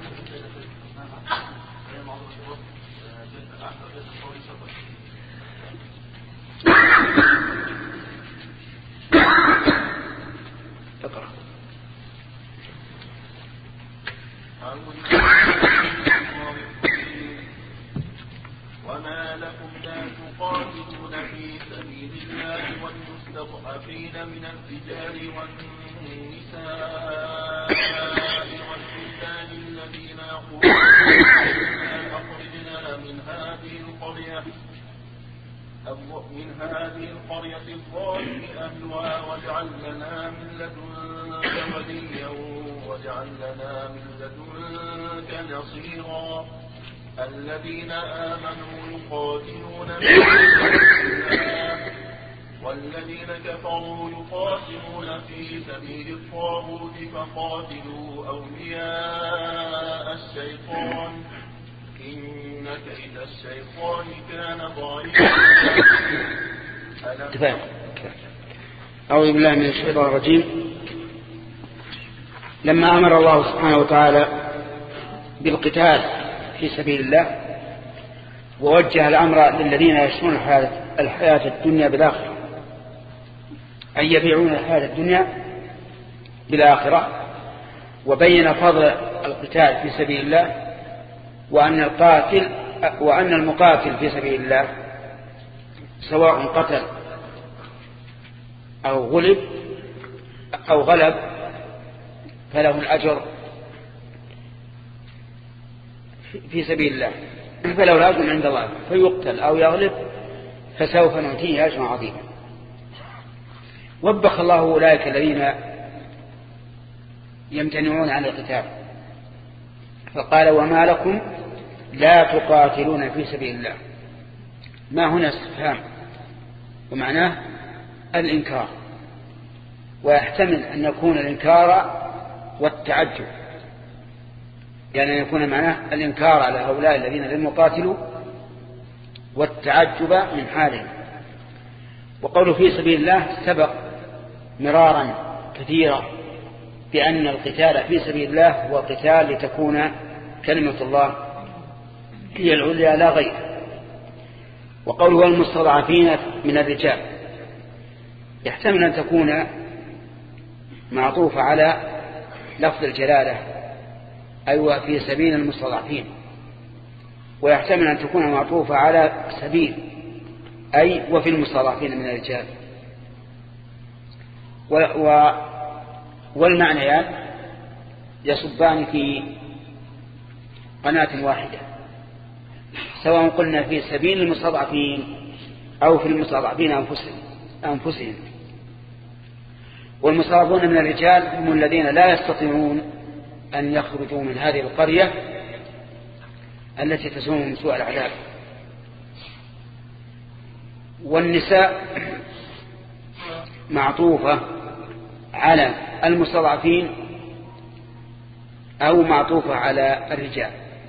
وما لكم لا تقاتلون في سبيل الله والمستضعفين من الرجال والنساء والولدان الذين يقولون أخرجنا من هذه القرية من هذه القرية الظالم أهلها واجعل لنا من لدنك وليا واجعل لنا من لدنك نصيرا. الذين آمنوا يقاتلون في سبيل الله والذين كفروا يقاتلون في سبيل الطاغوت فقاتلوا أولياء الشيطان إن كيد الشيطان كان ضعيفا.
أعوذ بالله من الشيطان الرجيم. لما أمر الله سبحانه وتعالى بالقتال في سبيل الله ووجه الأمر للذين يشرون الحياة الدنيا بالآخرة أن يبيعون الحياة الدنيا بالآخرة، وبين فضل القتال في سبيل الله وأن القاتل وأن المقاتل في سبيل الله سواء قتل أو غلب أو غلب فله الأجر في سبيل الله، فله الأجر عند الله، فيقتل أو يغلب فسوف نؤتيه أجرا عظيما. وبخ الله أولئك الذين يمتنعون عن القتال فقال وما لكم لا تقاتلون في سبيل الله. ما هنا استفهام ومعناه الإنكار، ويحتمل أن يكون الإنكار والتعجب، يعني أن يكون معناه الإنكار على هؤلاء الذين لم يقاتلوا والتعجب من حالهم. وقوله في سبيل الله سبق مرارا كثيرا بأن القتال في سبيل الله هو قتال لتكون كلمة الله هي العليا لا غير. وقوله والمستضعفين من الرجال يحتمل أن تكون معطوفة على لفظ الجلالة أيوة في سبيل المستضعفين، ويحتمل أن تكون معطوفة على سبيل أي وفي المستضعفين من الرجال. و و والمعنيان يصبان في قناة واحدة، سواء قلنا في سبيل المستضعفين أو في المستضعفين أنفسهم, أنفسهم. والمستضعفون من الرجال هم الذين لا يستطيعون أن يخرجوا من هذه القرية التي تسومهم سوء العذاب. والنساء معطوفة على المستضعفين أو معطوفة على الرجال،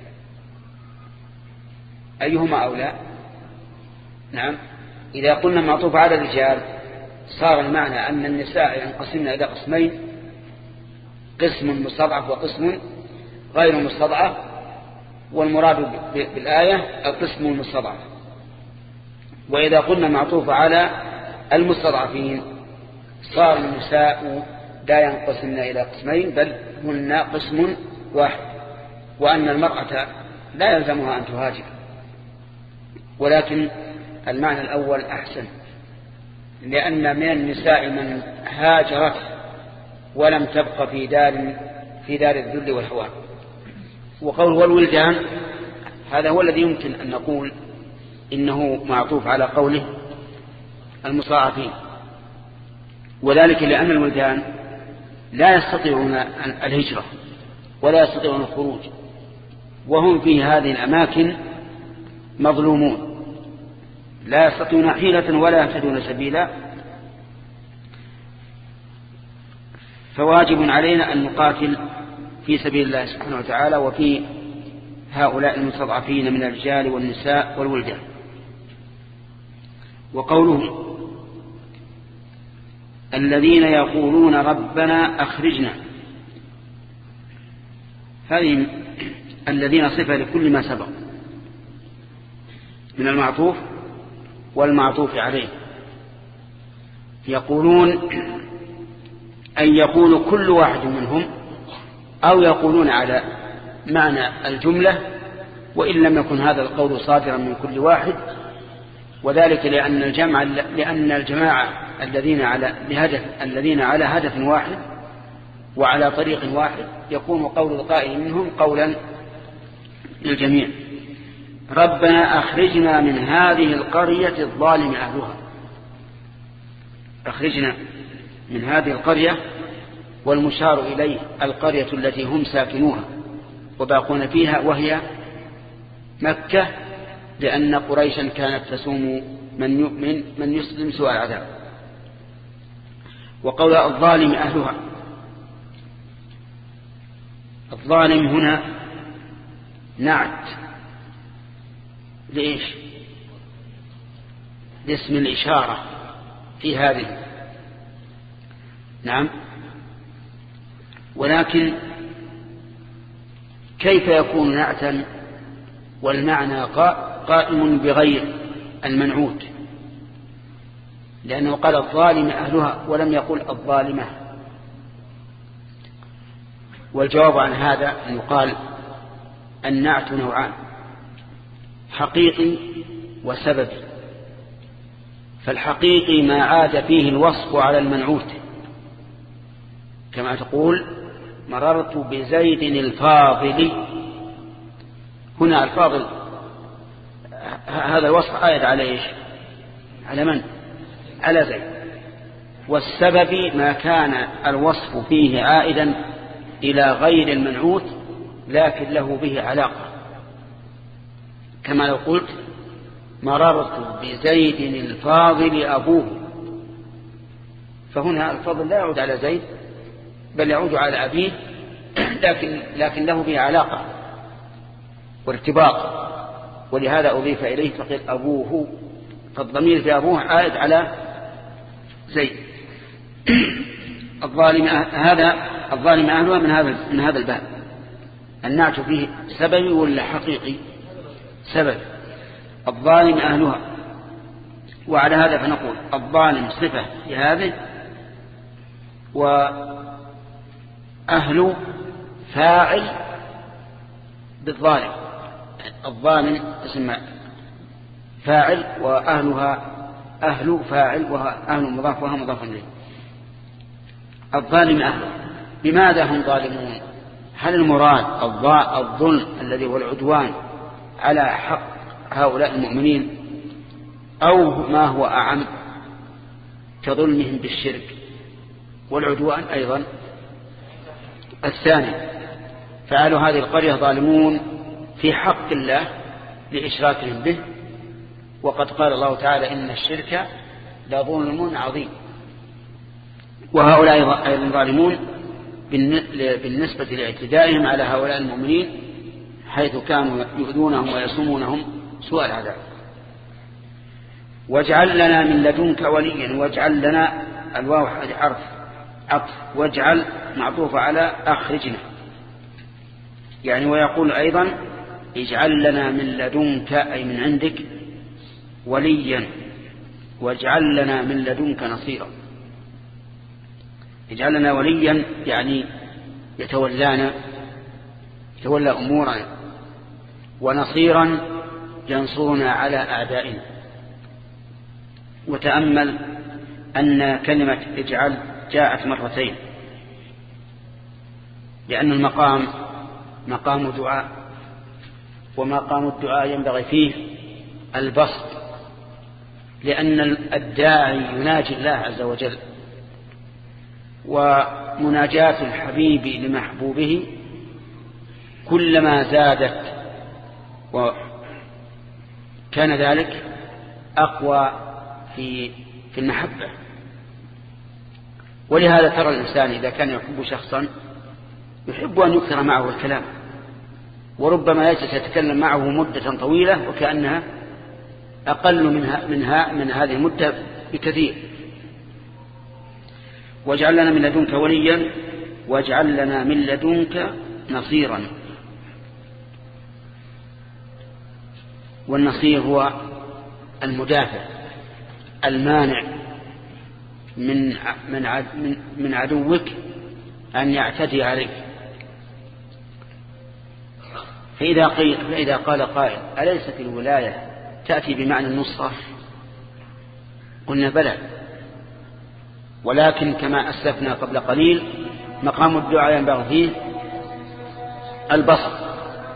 أيهما أولى؟ نعم، إذا قلنا معطوفة على الرجال صار المعنى أن النساء ينقسمن إلى قسمين، قسم مستضعف وقسم غير مستضعف، والمراد بالآية القسم المستضعف. وإذا قلنا معطوفة على المستضعفين صار النساء لا ينقسمن إلى قسمين بل هن قسم واحد، وأن المرأة لا يلزمها أن تهاجر. ولكن المعنى الأول أحسن، لأن من النساء من هاجرت ولم تبق في دار في دار الذل والهوان. وقول والولدان هذا هو الذي يمكن أن نقول إنه معطوف على قوله المستضعفين، وذلك لأن الولدان لا يستطيعون الهجرة ولا يستطيعون الخروج، وهم في هذه الأماكن مظلومون لا يستطيعون حيلة ولا يهتدون سبيلا. فواجب علينا أن نقاتل في سبيل الله سبحانه وتعالى وفي هؤلاء المستضعفين من الرجال والنساء والولدان. وقوله الذين يقولون ربنا أخرجنا، هذه الذين صفة لكل ما سبق من المعطوف والمعطوف عليه. يقولون أن يقول كل واحد منهم، أو يقولون على معنى الجملة وإن لم يكن هذا القول صادرا من كل واحد، وذلك لأن الجمع لأن الجماعة الذين على بهدف الذين على هدف واحد وعلى طريق واحد يكون قول القائل منهم قولا للجميع. ربنا أخرجنا من هذه القرية الظالم أهلها، أخرجنا من هذه القرية، والمشار إليه القرية التي هم ساكنوها وباقون فيها وهي مكة، لأن قريشا كانت تسوم من يؤمن من يسلم سوء العذاب. وقول الظالم أهلها، الظالم هنا نعت لإيش؟ لاسم الإشارة في هذه. نعم، ولكن كيف يكون نعتا والمعنى قائم بغير المنعوت؟ لأنه قال الظالم أهلها ولم يقل الظالمة. والجواب عن هذا أن يقال النعت نوعان، حقيقي وسببي. فالحقيقي ما عاد فيه الوصف على المنعوت، كما تقول مررت بزيد الفاضل، هنا الفاضل هذا الوصف عائد على إيش؟ على من؟ على زيد. والسبب ما كان الوصف فيه عائدا إلى غير المنعوت لكن له به علاقة، كما لو قلت مررت بزيد الفاضل أبوه، فهنا الفضل لا يعود على زيد بل يعود على أبيه، لكن, لكن له به علاقة وارتباط. ولهذا أضيف إليه فقيل أبوه، فالضمير في أبوه عائد على زيد. الظالم هذا الظالم أهلها من هذا من هذا الباب. النعت فيه سببي ولا حقيقي؟ سبب. الظالم أهلها، وعلى هذا فنقول الظالم صفة لهذه، وأهل فاعل بالظالم. الظالم اسم فاعل وأهلها أهل فاعل وأهل مضاف وها مضاف إليه. الظالم أهله، بماذا هم ظالمون؟ هل المراد الظلم الذي هو العدوان على حق هؤلاء المؤمنين، أو ما هو أعم كظلمهم بالشرك والعدوان أيضا الثاني؟ فأهل هذه القرية ظالمون في حق الله لإشراكهم به، وقد قال الله تعالى إن الشرك لظلم عظيم. وهؤلاء أيضا ظالمون بالنسبة لاعتدائهم على هؤلاء المؤمنين، حيث كانوا يؤذونهم ويصومونهم سوء العذاب. واجعل لنا من لدنك وليا، واجعل لنا الواو حرف عطف، واجعل معطوف على أخرجنا، يعني ويقول أيضا اجعل لنا من لدنك أي من عندك وليا، واجعل لنا من لدنك نصيرا. اجعل لنا وليا يعني يتولانا، يتولى أمورنا، ونصيرا ينصرنا على أعدائنا. وتأمل أن كلمة اجعل جاءت مرتين، لأن المقام مقام دعاء، ومقام الدعاء ينبغي فيه البسط، لأن الداعي يناجي الله عز وجل، ومناجاة الحبيب لمحبوبه كلما زادت وكان ذلك أقوى في في المحبة. ولهذا ترى الإنسان إذا كان يحب شخصا يحب أن يكثر معه الكلام، وربما يجلس يتكلم معه مدة طويلة وكأنها أقل منها منها من هذه المدة بكثير. واجعل لنا من لدنك وليا، واجعل لنا من لدنك نصيرا. والنصير هو المدافع المانع من من من عدوك أن يعتدي عليك. فإذا قيل فإذا قال قائل أليست الولاية تأتي بمعنى النصرة؟ قلنا بلى، ولكن كما أسلفنا قبل قليل مقام الدعاء ينبغي فيه البسط.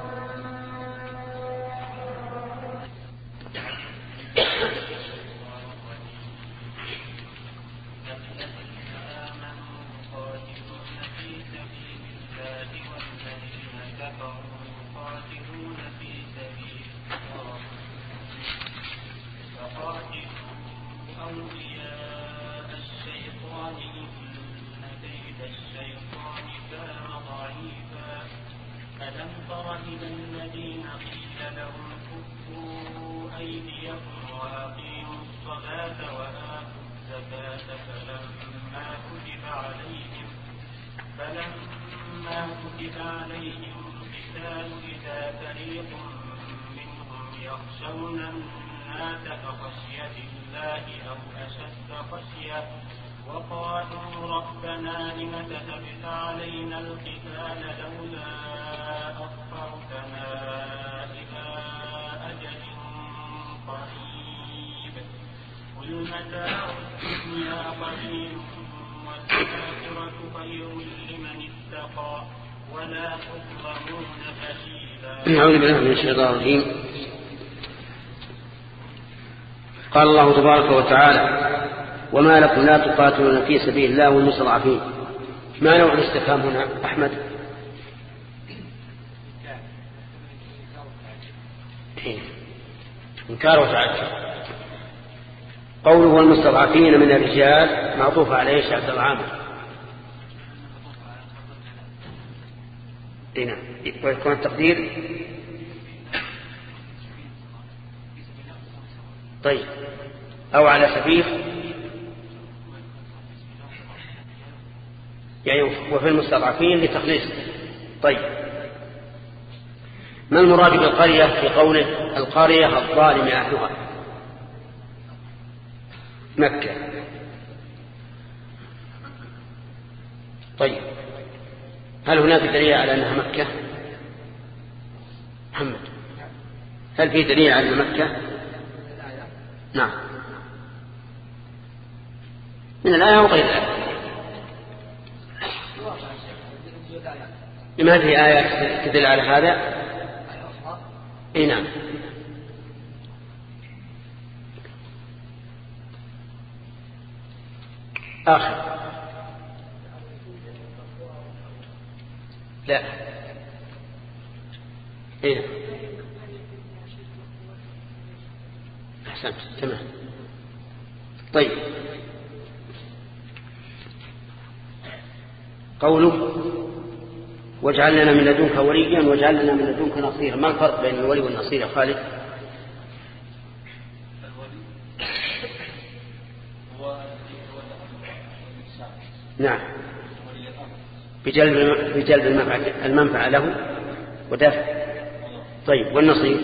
أعوذ بالله من الشيطان الرجيم. قال الله تبارك وتعالى وما لكم لا تقاتلون في سبيل الله والمستضعفين. ما نوع الاستفهام هنا أحمد؟ إنكار وتعجب. قوله والمستضعفين من الرجال معطوف عليه شعب العامة. هنا ويكون التقدير طيب، أو على سفير يعني وفي المستضعفين لتخليص. طيب، ما المراد بالقرية في قوله القرية الظالم أهلها؟ مكة. طيب، هل هناك دليل على أنها مكة؟ محمد، هل في دليل على مكة؟ نعم، من الآية وغير الآية. لما هذه آية تدل على هذا؟ اي نعم. آخر لا اي أحسنت تمام. طيب، قوله واجعل لنا من لدنك وليا واجعل لنا من لدنك نصيرا، ما الفرق بين الولي والنصير يا خالد؟ نعم، بجلب بجلب المنفعة المنفعة له ودفع. طيب، والنصير؟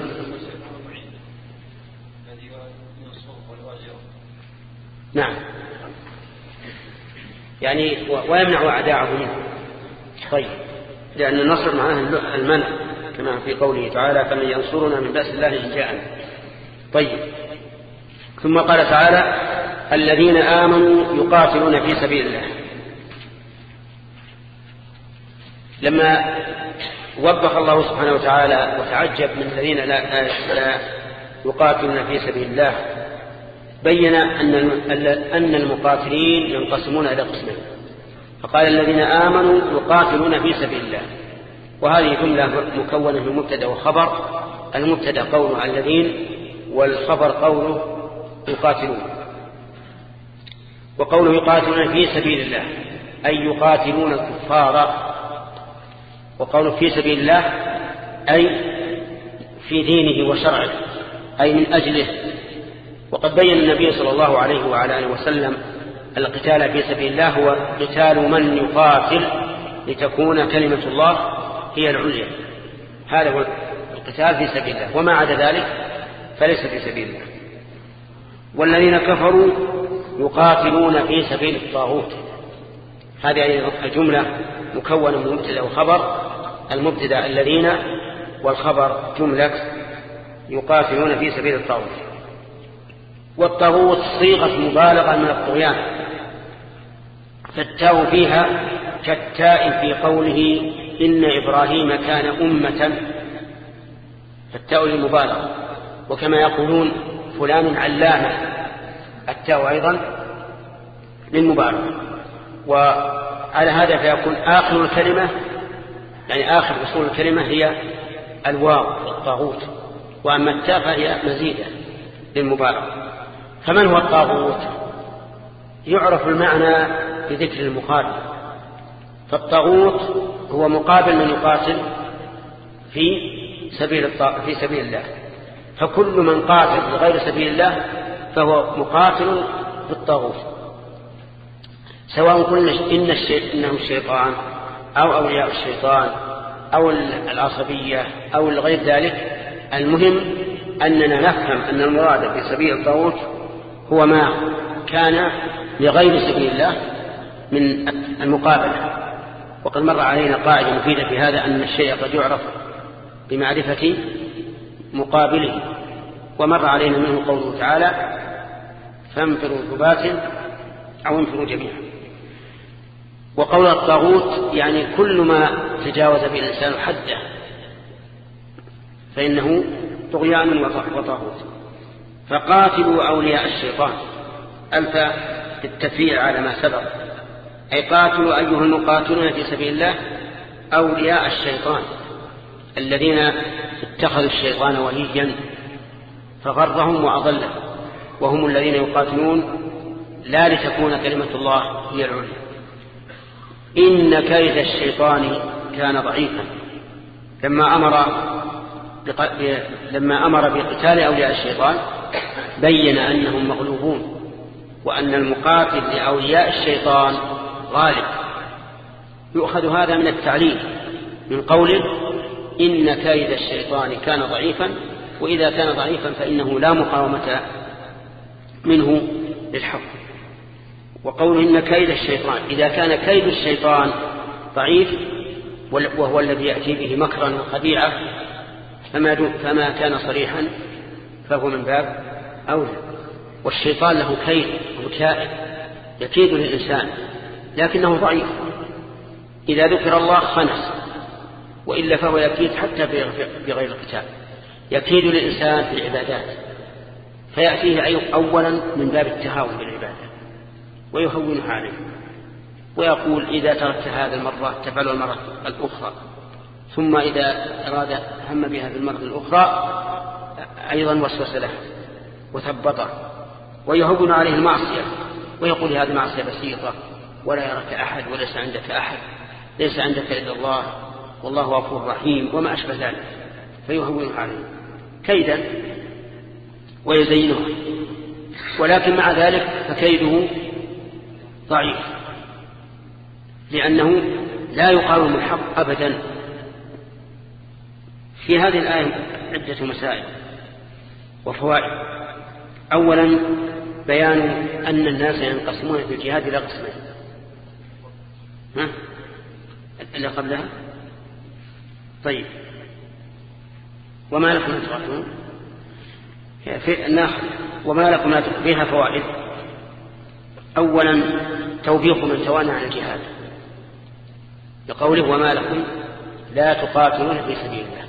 نعم، يعني ويمنع أعداءه منه. طيب، لأن النصر معناه المنع كما في قوله تعالى فمن ينصرنا من بأس الله إن جاءنا. طيب، ثم قال تعالى الذين آمنوا يقاتلون في سبيل الله. لما وبخ الله سبحانه وتعالى وتعجب من الذين لا, لا يقاتلون في سبيل الله، بين أن المقاتلين ينقسمون إلى قسمين، فقال الذين آمنوا يقاتلون في سبيل الله، وهذه جملة مكونة من مبتدأ وخبر. المبتدأ قوله الذين، والخبر قوله يقاتلون. وقوله يقاتلون في سبيل الله أي يقاتلون الكفار، وقوله في سبيل الله أي في دينه وشرعه، أي من أجله. وقد بين النبي صلى الله عليه وعلى آله وسلم القتال في سبيل الله هو قتال من يقاتل لتكون كلمة الله هي العليا، هذا هو القتال في سبيل الله، وما عدا ذلك فليس في سبيل الله. والذين كفروا يقاتلون في سبيل الطاغوت، هذه الجملة مكونة من مبتدأ وخبر. المبتدأ الذين، والخبر جملة يقاتلون في سبيل الطاغوت. والطاغوت صيغة مبالغة من الطغيان، فالتاء فيها كالتاء في قوله إن إبراهيم كان أمة، فالتاء للمبالغة. وكما يقولون فلان علامة، التاء أيضا للمبالغة. وعلى هذا فيكون آخر الكلمة، يعني آخر أصول الكلمة هي الواو الطاغوت، وأما التاء فهي مزيدة للمبالغة. فمن هو الطاغوت؟ يعرف المعنى بذكر المقابل. فالطاغوت هو مقابل من يقاتل في سبيل في سبيل الله، فكل من قاتل لغير سبيل الله فهو مقاتل بالطاغوت، سواء قلنا إن الشيء إنه الشيطان أو أولياء الشيطان أو العصبية أو غير ذلك. المهم أننا نفهم أن المراد في سبيل الطاغوت هو ما كان لغير سبيل الله من المقابلة. وقد مر علينا قاعدة مفيدة في هذا، أن الشيء قد يعرف بمعرفة مقابله، ومر علينا منه قوله تعالى فانفروا ثبات أو انفروا جميعا. وقول الطاغوت يعني كل ما تجاوز به الإنسان حده فإنه طغيان وطاغوت. فقاتلوا أولياء الشيطان، ألف التفعيل على ما سبق، أي قاتلوا أيها المقاتلون في سبيل الله أولياء الشيطان الذين اتخذوا الشيطان وليا فغرهم وأضلهم، وهم الذين يقاتلون لا لتكون كلمة الله هي العليا. إن كيد الشيطان كان ضعيفا. لما أمر لما أمر بقتال أولياء الشيطان بين أنهم مغلوبون وأن المقاتل لأولياء الشيطان غالب. يؤخذ هذا من التعليل من قوله إن كيد الشيطان كان ضعيفا، وإذا كان ضعيفا فإنه لا مقاومة منه للحق. وقوله إن كيد الشيطان، إذا كان كيد الشيطان ضعيف وهو الذي يأتي به مكرا وخديعة فما, فما كان صريحا فهو من باب أولى. والشيطان له كيد وكائد يكيد للإنسان لكنه ضعيف، إذا ذكر الله خنس، وإلا فهو يكيد حتى بغير القتال، يكيد للإنسان في العبادات فيأتيه أولا من باب التهاون بالعبادة ويهونها عليه، ويقول إذا تركت هذا المرة تفعل المرة الأخرى، ثم إذا أراد هم بها في المرة الأخرى أيضا وسوس له وثبطه ويهون عليه المعصية، ويقول هذه معصية بسيطة ولا يراك أحد وليس عندك أحد، ليس عندك إلا الله والله غفور رحيم وما أشبه ذلك، فيهون عليه كيدا ويزينه. ولكن مع ذلك فكيده ضعيف لأنه لا يقاوم الحق أبدا. في هذه الآية عدة مسائل وفوائد. أولا بيان أن الناس ينقسمون في الجهاد إلى قسمين. ها اللي قبلها طيب وما لكم لا تقاتلون في الناحية وما لكم لا تقاتلون فيها فوائد. أولا توبيخ من توانى عن الجهاد لقوله وما لكم لا تقاتلون في سبيل الله.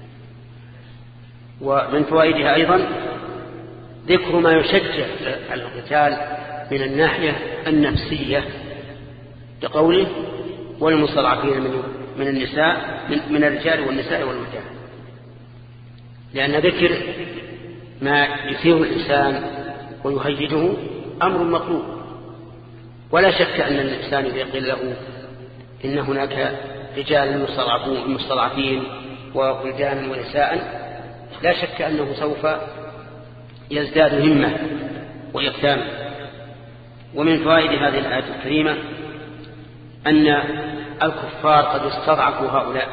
ومن فوائدها أيضا ذكر ما يشجع على القتال من الناحية النفسية لقوله والمستضعفين من من النساء من, من الرجال والنساء والولدان، لأن ذكر ما يثير الإنسان ويهيجه أمر مطلوب. ولا شك أن الإنسان إذا قيل له إن هناك رجال مستضعفين وولدان ونساء لا شك أنه سوف يزداد همة ويقتام. ومن فوائد هذه الآية الكريمة أن الكفار قد استضعفوا هؤلاء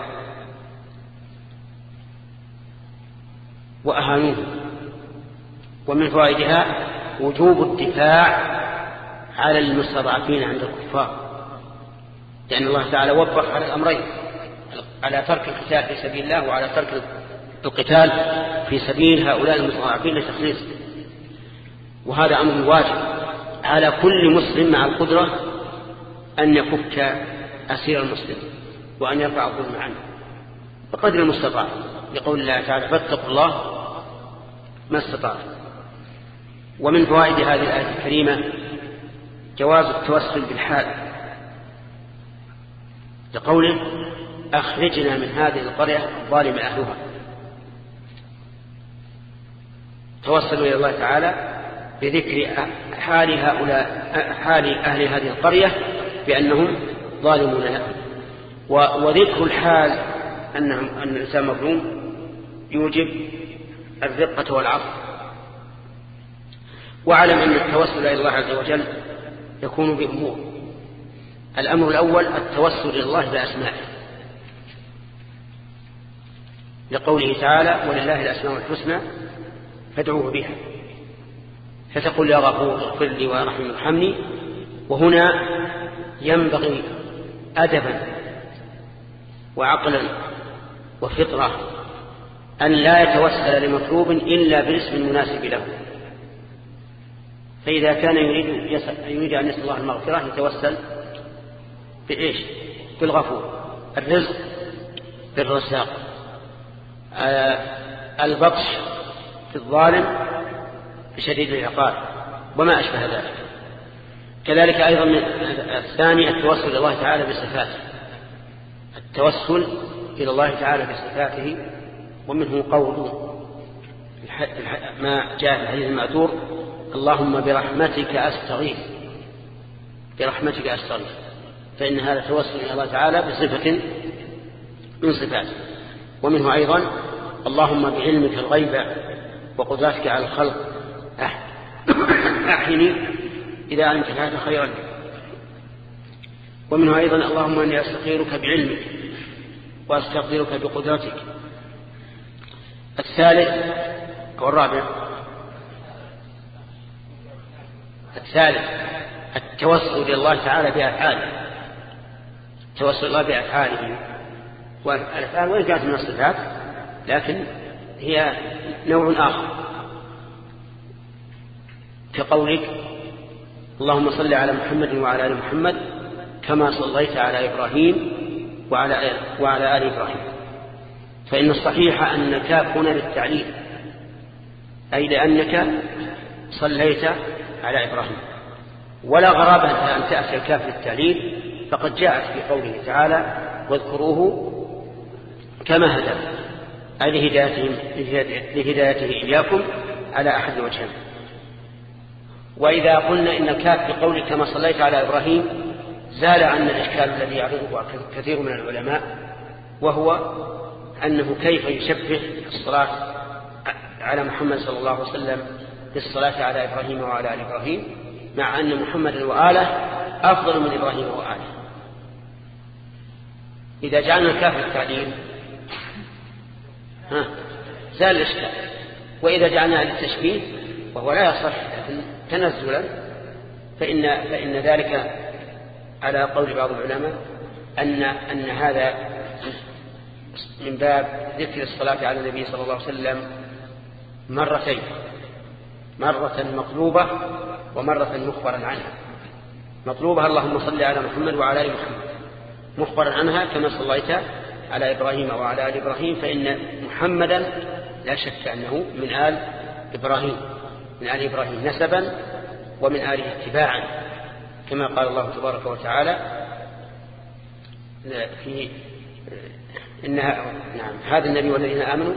وأهانوه. ومن فوائدها وجوب الدفاع على المستضعفين عند الكفار، لأن الله تعالى وضح على الأمرين، على ترك القتال في سبيل الله وعلى ترك القتال في سبيل هؤلاء المستضعفين لتخليص. وهذا أمر واجب على كل مسلم مع القدرة أن يفك أسير المسلم وأن يرفع الظلم عنه بقدر المستطاع، لقول الله تعالى فاتقوا الله ما استطعتم. ومن فوائد هذه الآية الكريمة جواز التوسل بالحال لقوله أخرجنا من هذه القرية الظالم أهلها. توسلوا إلى الله تعالى بذكر حال هؤلاء حال أهل هذه القرية بأنهم ظالمون لهم. وذكر الحال أنهم أن الإنسان مظلوم يوجب الرقة والعطف. واعلم أن التوسل إلى الله عز وجل يكون بأمور. الأمر الأول التوسل إلى الله بأسمائه لقوله تعالى ولله الأسماء الحسنى فادعوه بها، فتقول يا غفور اغفر لي وارحمني وارحمني. وهنا ينبغي أدبا وعقلا وفطرة أن لا يتوسل لمطلوب إلا بالاسم المناسب له. فإذا كان يريد, يريد أن يسأل الله المغفرة يتوسل بإيش؟ بالغفور. الرزق بالرزاق. آه البطش في الظالم بشديد العقاب وما أشبه ذلك. كذلك أيضا من الثاني التوسل إلى الله تعالى بصفاته، التوسل إلى الله تعالى بصفاته. ومنه قول ما جاء في الحديث المأثور اللهم برحمتك أستغيث، برحمتك أستغيث، فإن هذا توسل إلى الله تعالى بصفة من صفاته. ومنه أيضا اللهم بعلمك الغيب وقدرتك على الخلق أحيني إذا علمت الحياة خيرا لي. ومنه أيضا اللهم أني أستخيرك بعلمك وأستقدرك بقدرتك. الثالث أو الرابع الثالث التوسل إلى الله تعالى بأفعاله، التوسل الله بأفعاله. والأفعال وإن كانت من الصفات لكن هي نوع آخر، كقولك اللهم صل على محمد وعلى آل محمد كما صليت على إبراهيم وعلى وعلى آل إبراهيم. فإن الصحيح أن الكاف هنا للتعليل، أي لأنك صليت على إبراهيم، ولا غرابة أن تأتي الكاف للتعليل، فقد جاءت في قوله تعالى واذكروه كما هدى، أي لهدايتهم لهدايته إياكم على أحد وجهين. وإذا قلنا إن الكاف في قوله كما صليت على إبراهيم زال عنا الإشكال الذي يعرضه كثير من العلماء، وهو أنه كيف يشبه الصلاة على محمد صلى الله عليه وسلم بالصلاة على إبراهيم وعلى آل إبراهيم، مع أن محمد وآله أفضل من إبراهيم وآله. إذا جعلنا الكاف للتعليل ها زال الإشكال، وإذا جعلنا للتشبيه وهو لا يصح لكن تنزلا فإن, فإن ذلك على قول بعض العلماء أن, أن هذا من باب ذكر الصلاة على النبي صلى الله عليه وسلم مرتين، مرة مطلوبة ومرة مخبرا عنها. مطلوبها اللهم صل على محمد وعلى آل محمد، مخبرا عنها كما صليت على إبراهيم وعلى آل إبراهيم، فإن محمدا لا شك أنه من آل إبراهيم، من آل إبراهيم نسبا ومن آله اتباعا، كما قال الله تبارك وتعالى في إنها نعم هذا النبي والذين آمنوا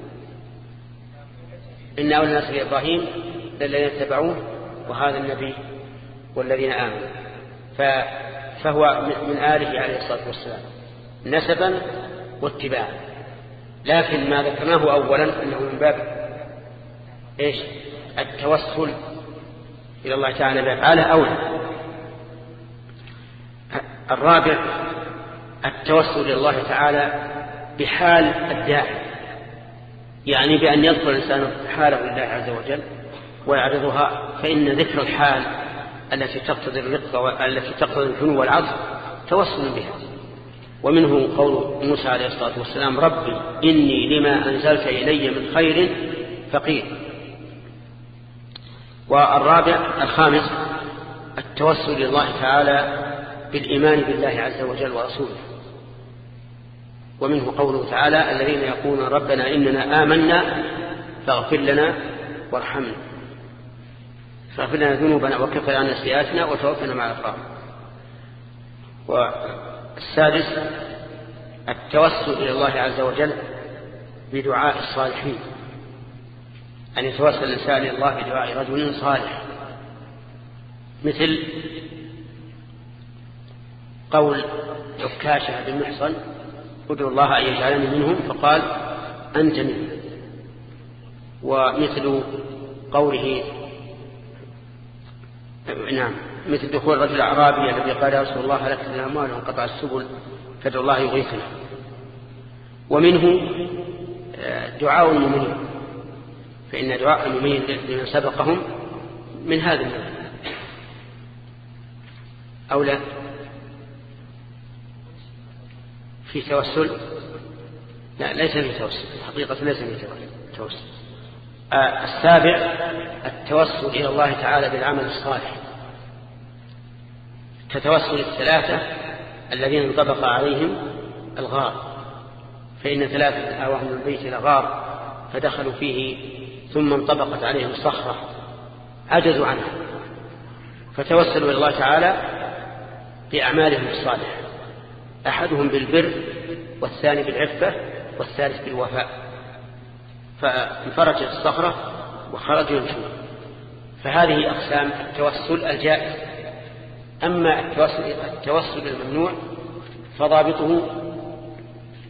إن أولى الناس بإبراهيم الذين اتبعوه وهذا النبي والذين آمنوا، فهو من آله عليه الصلاة والسلام نسبا واتباعا. لكن ما ذكرناه أولا أنه من باب إيش التوسل إلى الله تعالى بأفعاله أولا. الرابع التوسل إلى الله تعالى بحال الداعي، يعني بأن يذكر الإنسان حاله لله عز وجل ويعرضها، فإن ذكر الحال التي تقتضي الرقة والتي تقتضي الحنو والعطف توسل بها. ومنه قول موسى عليه الصلاة والسلام ربي إني لما أنزلت إلي من خير فقير. والرابع الخامس التوسل إلى الله تعالى بالإيمان بالله عز وجل ورسوله. ومنه قوله تعالى الذين يقولون ربنا إننا آمنا فاغفر لنا وارحمنا، فاغفر لنا ذنوبنا وكفر عنا سيئاتنا وتوفنا مع الأبرار. والسادس التوسل إلى الله عز وجل بدعاء الصالحين، أن يتوسل الإنسان إلى الله بدعاء رجل صالح، مثل قول عكاشة بن محصن ادعو الله أن يجعلني منهم فقال أنت منهم. ومثل قوله نعم مثل دخول رجل الأعرابي الذي قال يا رسول الله هلكت من الأموال وانقطع السبل فادعو الله يغيثنا. ومنه دعاء المؤمنين، فإن دعاء المؤمنين لمن سبقهم من هذا النوع أو لا في توسل؟ لا ليس في توسل، حقيقة ليس في توسل. آه السابع التوسل إلى الله تعالى بالعمل الصالح، كتوسل الثلاثة الذين انطبق عليهم الغار، فإن ثلاثة آووا من البيت إلى غار فدخلوا فيه ثم انطبقت عليهم صخرة عجزوا عنها، فتوسلوا إلى الله تعالى بأعمالهم الصالحة، أحدهم بالبر والثاني بالعفة والثالث بالوفاء، فانفرجت الصخرة وخرجوا يمشون. فهذه أقسام التوسل الجائز. أما التوسل, التوسل الممنوع فضابطه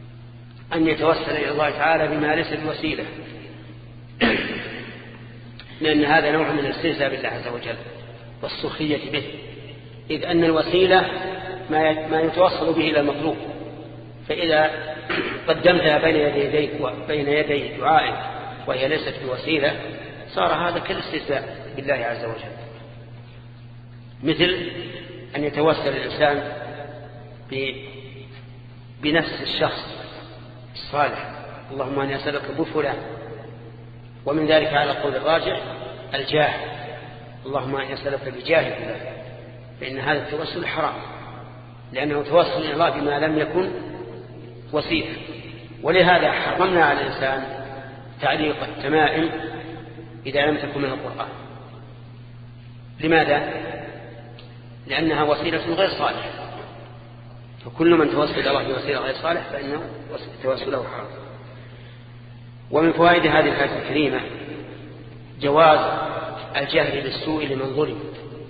أن يتوسل إلى الله تعالى بما ليس بوسيلة، لأن هذا نوع من الاستهزاء بالله عز وجل والسخرية به، إذ أن الوسيلة ما يتوصل به إلى المطلوب، فإذا قدمتها بين يديك وبين يدي دعائك وهي ليست بوسيلة صار هذا كالاستهزاء بالله عز وجل. مثل أن يتوسل الإنسان بنفس الشخص الصالح، اللهم أني أسألك بفلان، ومن ذلك على القول الراجح الجاه، اللهم أني أسألك بجاه فلان، فإن هذا التوسل حرام، لأنه توسل إلى الله بما لم يكن وسيلة. ولهذا حرمنا على الإنسان تعليق التمائم إذا لم تكن من القرآن. لماذا؟ لأنها وسيلة غير صالحة، فكل من توسل إلى الله بوسيلة غير صالح فإنه توسله حرام. ومن فوائد هذه الآية الكريمة جواز الجهل بالسوء لمن ظلم،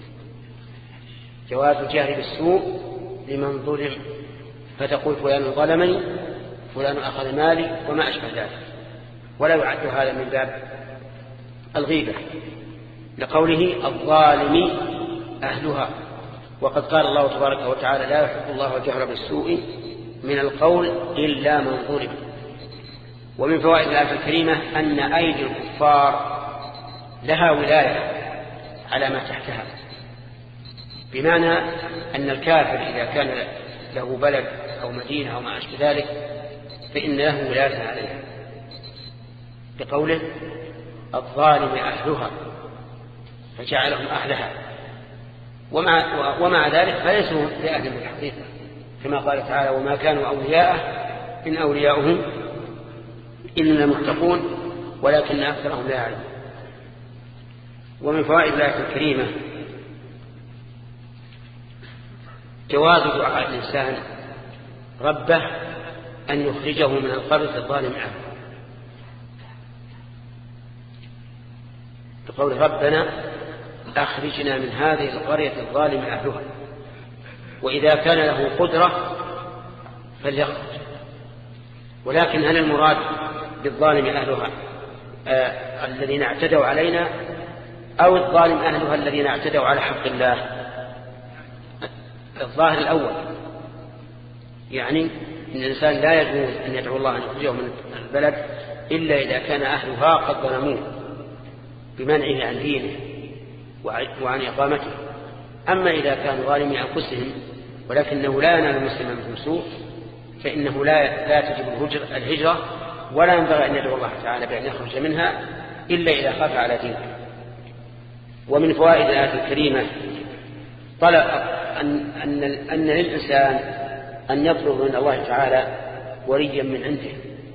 جواز الجهل بالسوء لمن ظلم، فتقول فلان ظلمني، فلان أخذ مالي وما أشبه ذلك، ولا يعد هذا من باب الغيبة، لقوله الظالم أهلها. وقد قال الله تبارك وتعالى لا يحب الله الجهر بالسوء من القول إلا من ظلم. ومن فوائد الآية الكريمة أن أيدي الكفار لها ولاية على ما تحتها، بمعنى أن الكافر إذا كان له بلد أو مدينة أو ما أشبه ذلك فإن له ولاية عليها، بقوله الظالم أهلها فجعلهم أهلها، ومع, ومع ذلك فليسوا لأهل الحقيقة، كما قال تعالى وما كانوا أولياءه إن أولياؤهم إلا المتقون ولكن أكثرهم لا يعلمون. ومن فوائد الآية الكريمة جواز دعاء الإنسان ربه أن يخرجه من القرية الظالم عنه، بقول ربنا أخرجنا من هذه القرية الظالم أهلها، وإذا كان له قدرة فليخرج. ولكن هل المراد بالظالم أهلها آه الذين اعتدوا علينا أو الظالم أهلها الذين اعتدوا على حق الله؟ الظاهر الأول، يعني إن الإنسان لا يجوز أن يدعو الله أن يخرجه من البلد إلا إذا كان أهلها قد ظلموه بمنعه عن دينه وعن إقامته. أما إذا كانوا ظالمي أنفسهم ولكنه لا ينال المسلم منهم سوء فإنه لا, لا تجب الهجرة، ولا ينبغي أن يدعو الله تعالى بأن يخرج منها إلا إذا خاف على دينه. ومن فوائد الآية الكريمة طلب أن, أن, أن للإنسان أن يطلب من الله تعالى وليا من عنده،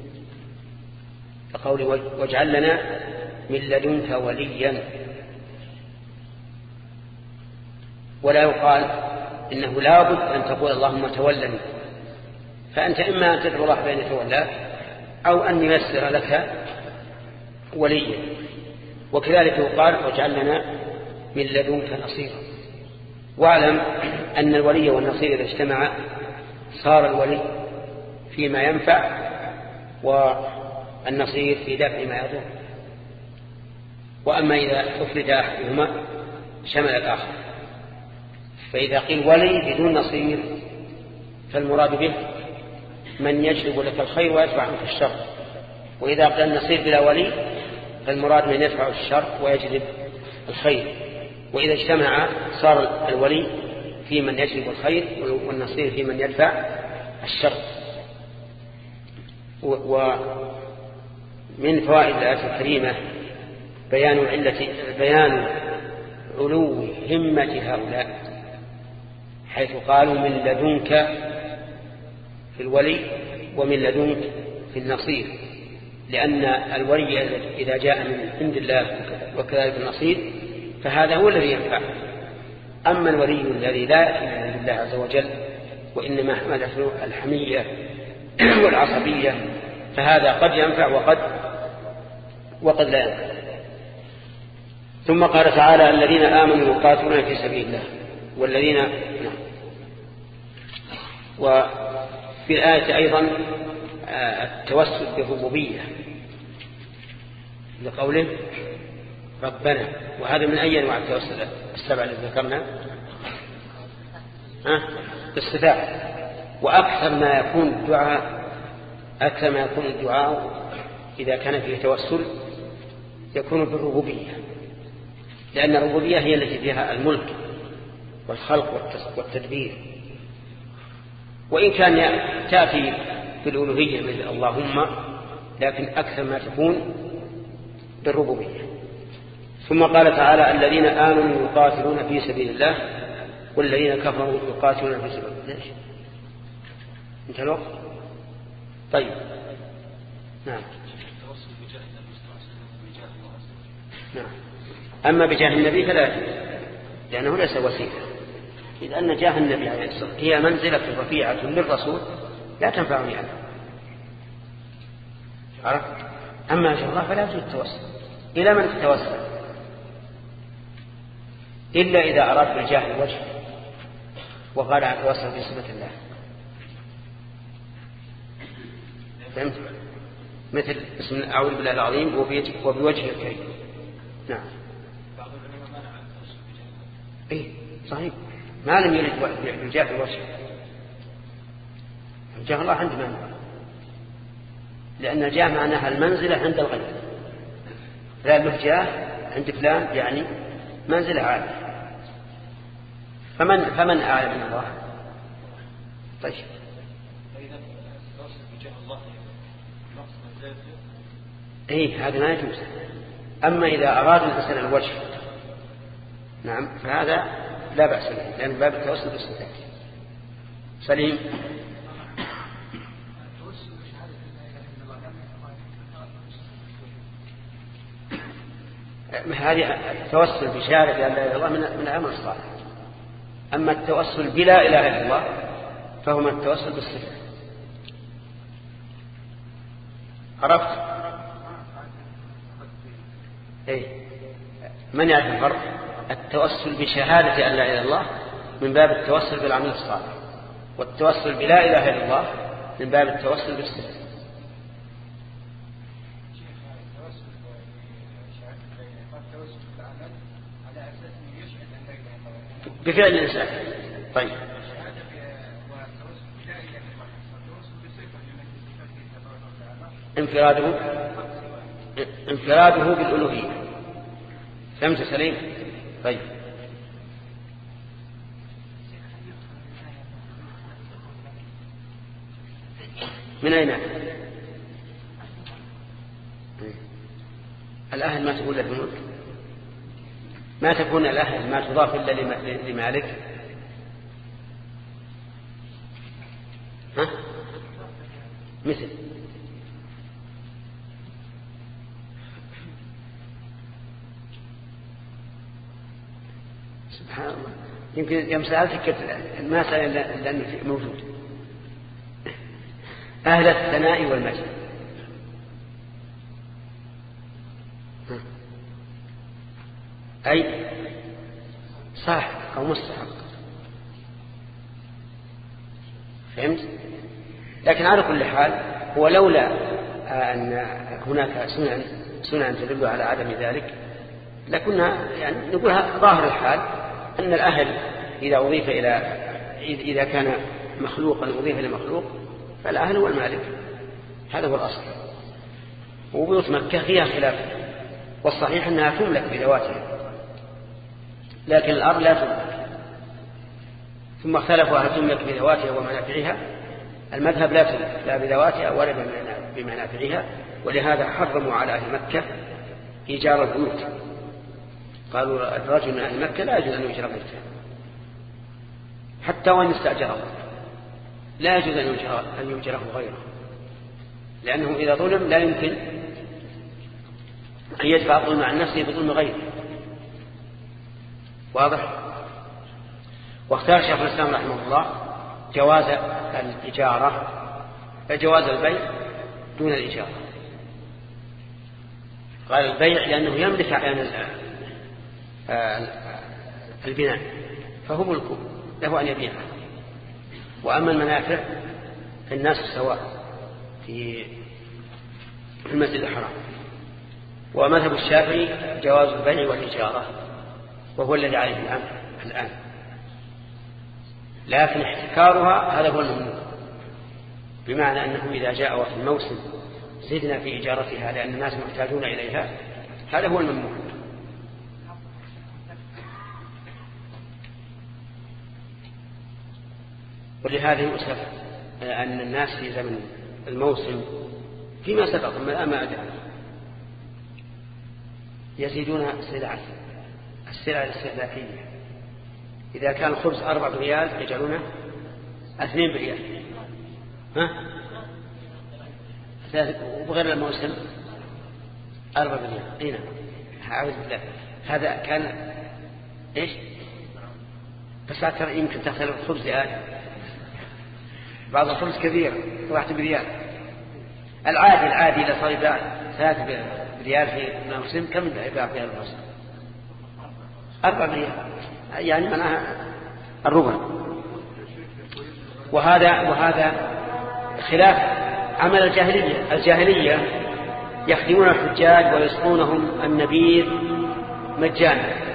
فقوله واجعل لنا من لدنك وليا، ولا يقال إنه لابد أن تقول اللهم تولني، فأنت إما أن تدعو الله بأن يتولاك أو أن ييسر لك وليا. وكذلك يقال واجعل لنا من لدنك نصيرا. واعلم أن الولي والنصير إذا اجتمع صار الولي فيما ينفع والنصير في دفع ما يضر، وأما إذا أفرد أحدهما شمل الآخر. فإذا قيل ولي بدون نصير فالمراد به من يجلب لك الخير ويدفع عنك الشر، وإذا قيل النصير بلا ولي فالمراد من يدفع الشر ويجلب الخير. وإذا اجتمع صار الولي في من يجلب الخير والنصير في من يدفع الشر. ومن فوائد الآية الكريمة بيان علة بيان علو همة هؤلاء، حيث قالوا من لدنك في الولي ومن لدنك في النصير، لأن الولي إذا جاء من عند الله وكذلك النصير فهذا هو الذي ينفع. أما الولي الذي لا يأتي من عند الله عز وجل وإنما حملته الحمية والعصبية فهذا قد ينفع وقد وقد لا ينفع. ثم قال تعالى الذين آمنوا يقاتلون في سبيل الله والذين نعم. وفي الآية أيضا التوسل بالربوبية لقوله ربنا. وهذا من أي أنواع التوسل السبع التي ذكرنا؟ ها؟ بالصفات. وأكثر ما يكون الدعاء أكثر ما يكون الدعاء إذا كان فيه توسل يكون بالربوبية، لأن الربوبية هي التي فيها الملك والخلق والتدبير. وإن كان تأتي بالألوهية مثل اللهم، لكن أكثر ما تكون بالربوبية. ثم قال تعالى الذين آمنوا يقاتلون في سبيل الله والذين كفروا يقاتلون في سبيل الله. ليش انت الوقت؟ طيب نعم نعم. أما بجاه النبي فلا يجوز، لأنه ليس وسيلة، إذ أن جاه النبي عليه الصلاة والسلام هي منزلة رفيعة للرسول لا تنفعني عنه. عرفت؟ أما جاه الله فلا يجوز التوسل. إلى من تتوسل؟ إلا إذا أراد بالجاه الوجه وقال أتوسل بصفة الله. فهمت؟ مثل اسم أعوذ بالله العظيم وبوجهه الكريم. نعم. إيه صحيح، ما لم يرد بالجاه الوجه. الجاه الله عند من؟ لأن الجاه معناها المنزلة عند الغير. لا له جاه عند فلان يعني منزلة عالية. فمن فمن أعلم من الله؟ طيب إيه هذا ما يجوز. أما إذا أراد الإنسان الوجه نعم فهذا لا بأس به، لأن باب التوسل بالصفات. سليم. هذه التوسل بشهادة أن لا إله إلا الله من من أمر الصالح. أما التوسل بلا إله إلا الله فهو من التوسل بالصفات. عرفت؟ إيه من يعرف الفرق؟ التوسل بشهادة أن لا إله إلا الله من باب التوسل بالعمل الصالح، والتوسل بلا إله إلا الله من باب التوسل بالصفات. بفعل الإنسان. طيب انفراده انفراده بالألوهية. فهمت سليم؟ طيب من أين الأهل؟ ما تقول له الملك، ما تكون الأهل ما تضاف إلا لمالك. ها؟ مثل سبحان الله. يمكن يوم سألتك ما سأل لأنه موجود. أهل الثناء والمجد أي صاحب أو مستحق. فهمت؟ لكن على كل حال هو لولا أن هناك سنن سنن تدل على عدم ذلك لكنا يعني نقولها ظاهر الحال أن الأهل إذا أضيف إلى إذا كان مخلوقا أضيف إلى مخلوق فالأهل هو المالك. هذا هو الأصل. وبيوت مكة فيها خلاف، والصحيح أنها تملك بذواتها لكن الأرض لا تملك. ثم اختلفوا هل تملك بذواتها ومنافعها. المذهب لا تملك لا بذواتها ولا بمنافعها، ولهذا حرموا على أهل مكة إيجار البيوت. قالوا الرجل من أهل مكة لا يجوز أن يؤجر بيته حتى وإن استأجره، لا يجوز أن يؤجره غيره، لأنه إذا ظلم لا يمكن أن يدفع الظلم عن نفسه بظلم غيره. واضح؟ واختار شيخ الإسلام رحمه الله جواز الإجارة جواز البيع دون الإجارة. قال البيع لأنه يملك عن البناء فهو ملكه له أن يبيعه. وأما المنافع فالناس سواء في المسجد الحرام. ومذهب الشافعي جواز البيع والإجارة، وهو الذي عليه الأمر الآن، لكن احتكارها هذا هو الممنوع، بمعنى أنه إذا جاء وقت الموسم زدنا في إجارتها لأن الناس محتاجون إليها، هذا هو الممنوع. ولهذا يؤسف أن الناس في زمن الموسم فيما سبق ما أدري يزيدون سلعة السلع الاستهلاكية. إذا كان الخبز أربع بريال يجعلونه اثنين بريال، ها؟ وبغير الموسم أربع بريال. هنا أعوذ بالله، هذا كان إيش؟ بس أكثر يمكن تختلف الخبز الآن، بعض الخبز كبير واحد بريال. العادي العادي إذا صار يباع ثلاث بريال في الموسم كم يباع في الموسم؟ أربع بريال، يعني معناها الربع. وهذا وهذا خلاف عمل الجاهلية. الجاهلية يخدمون الحجاج ويسقونهم النبيذ مجانا،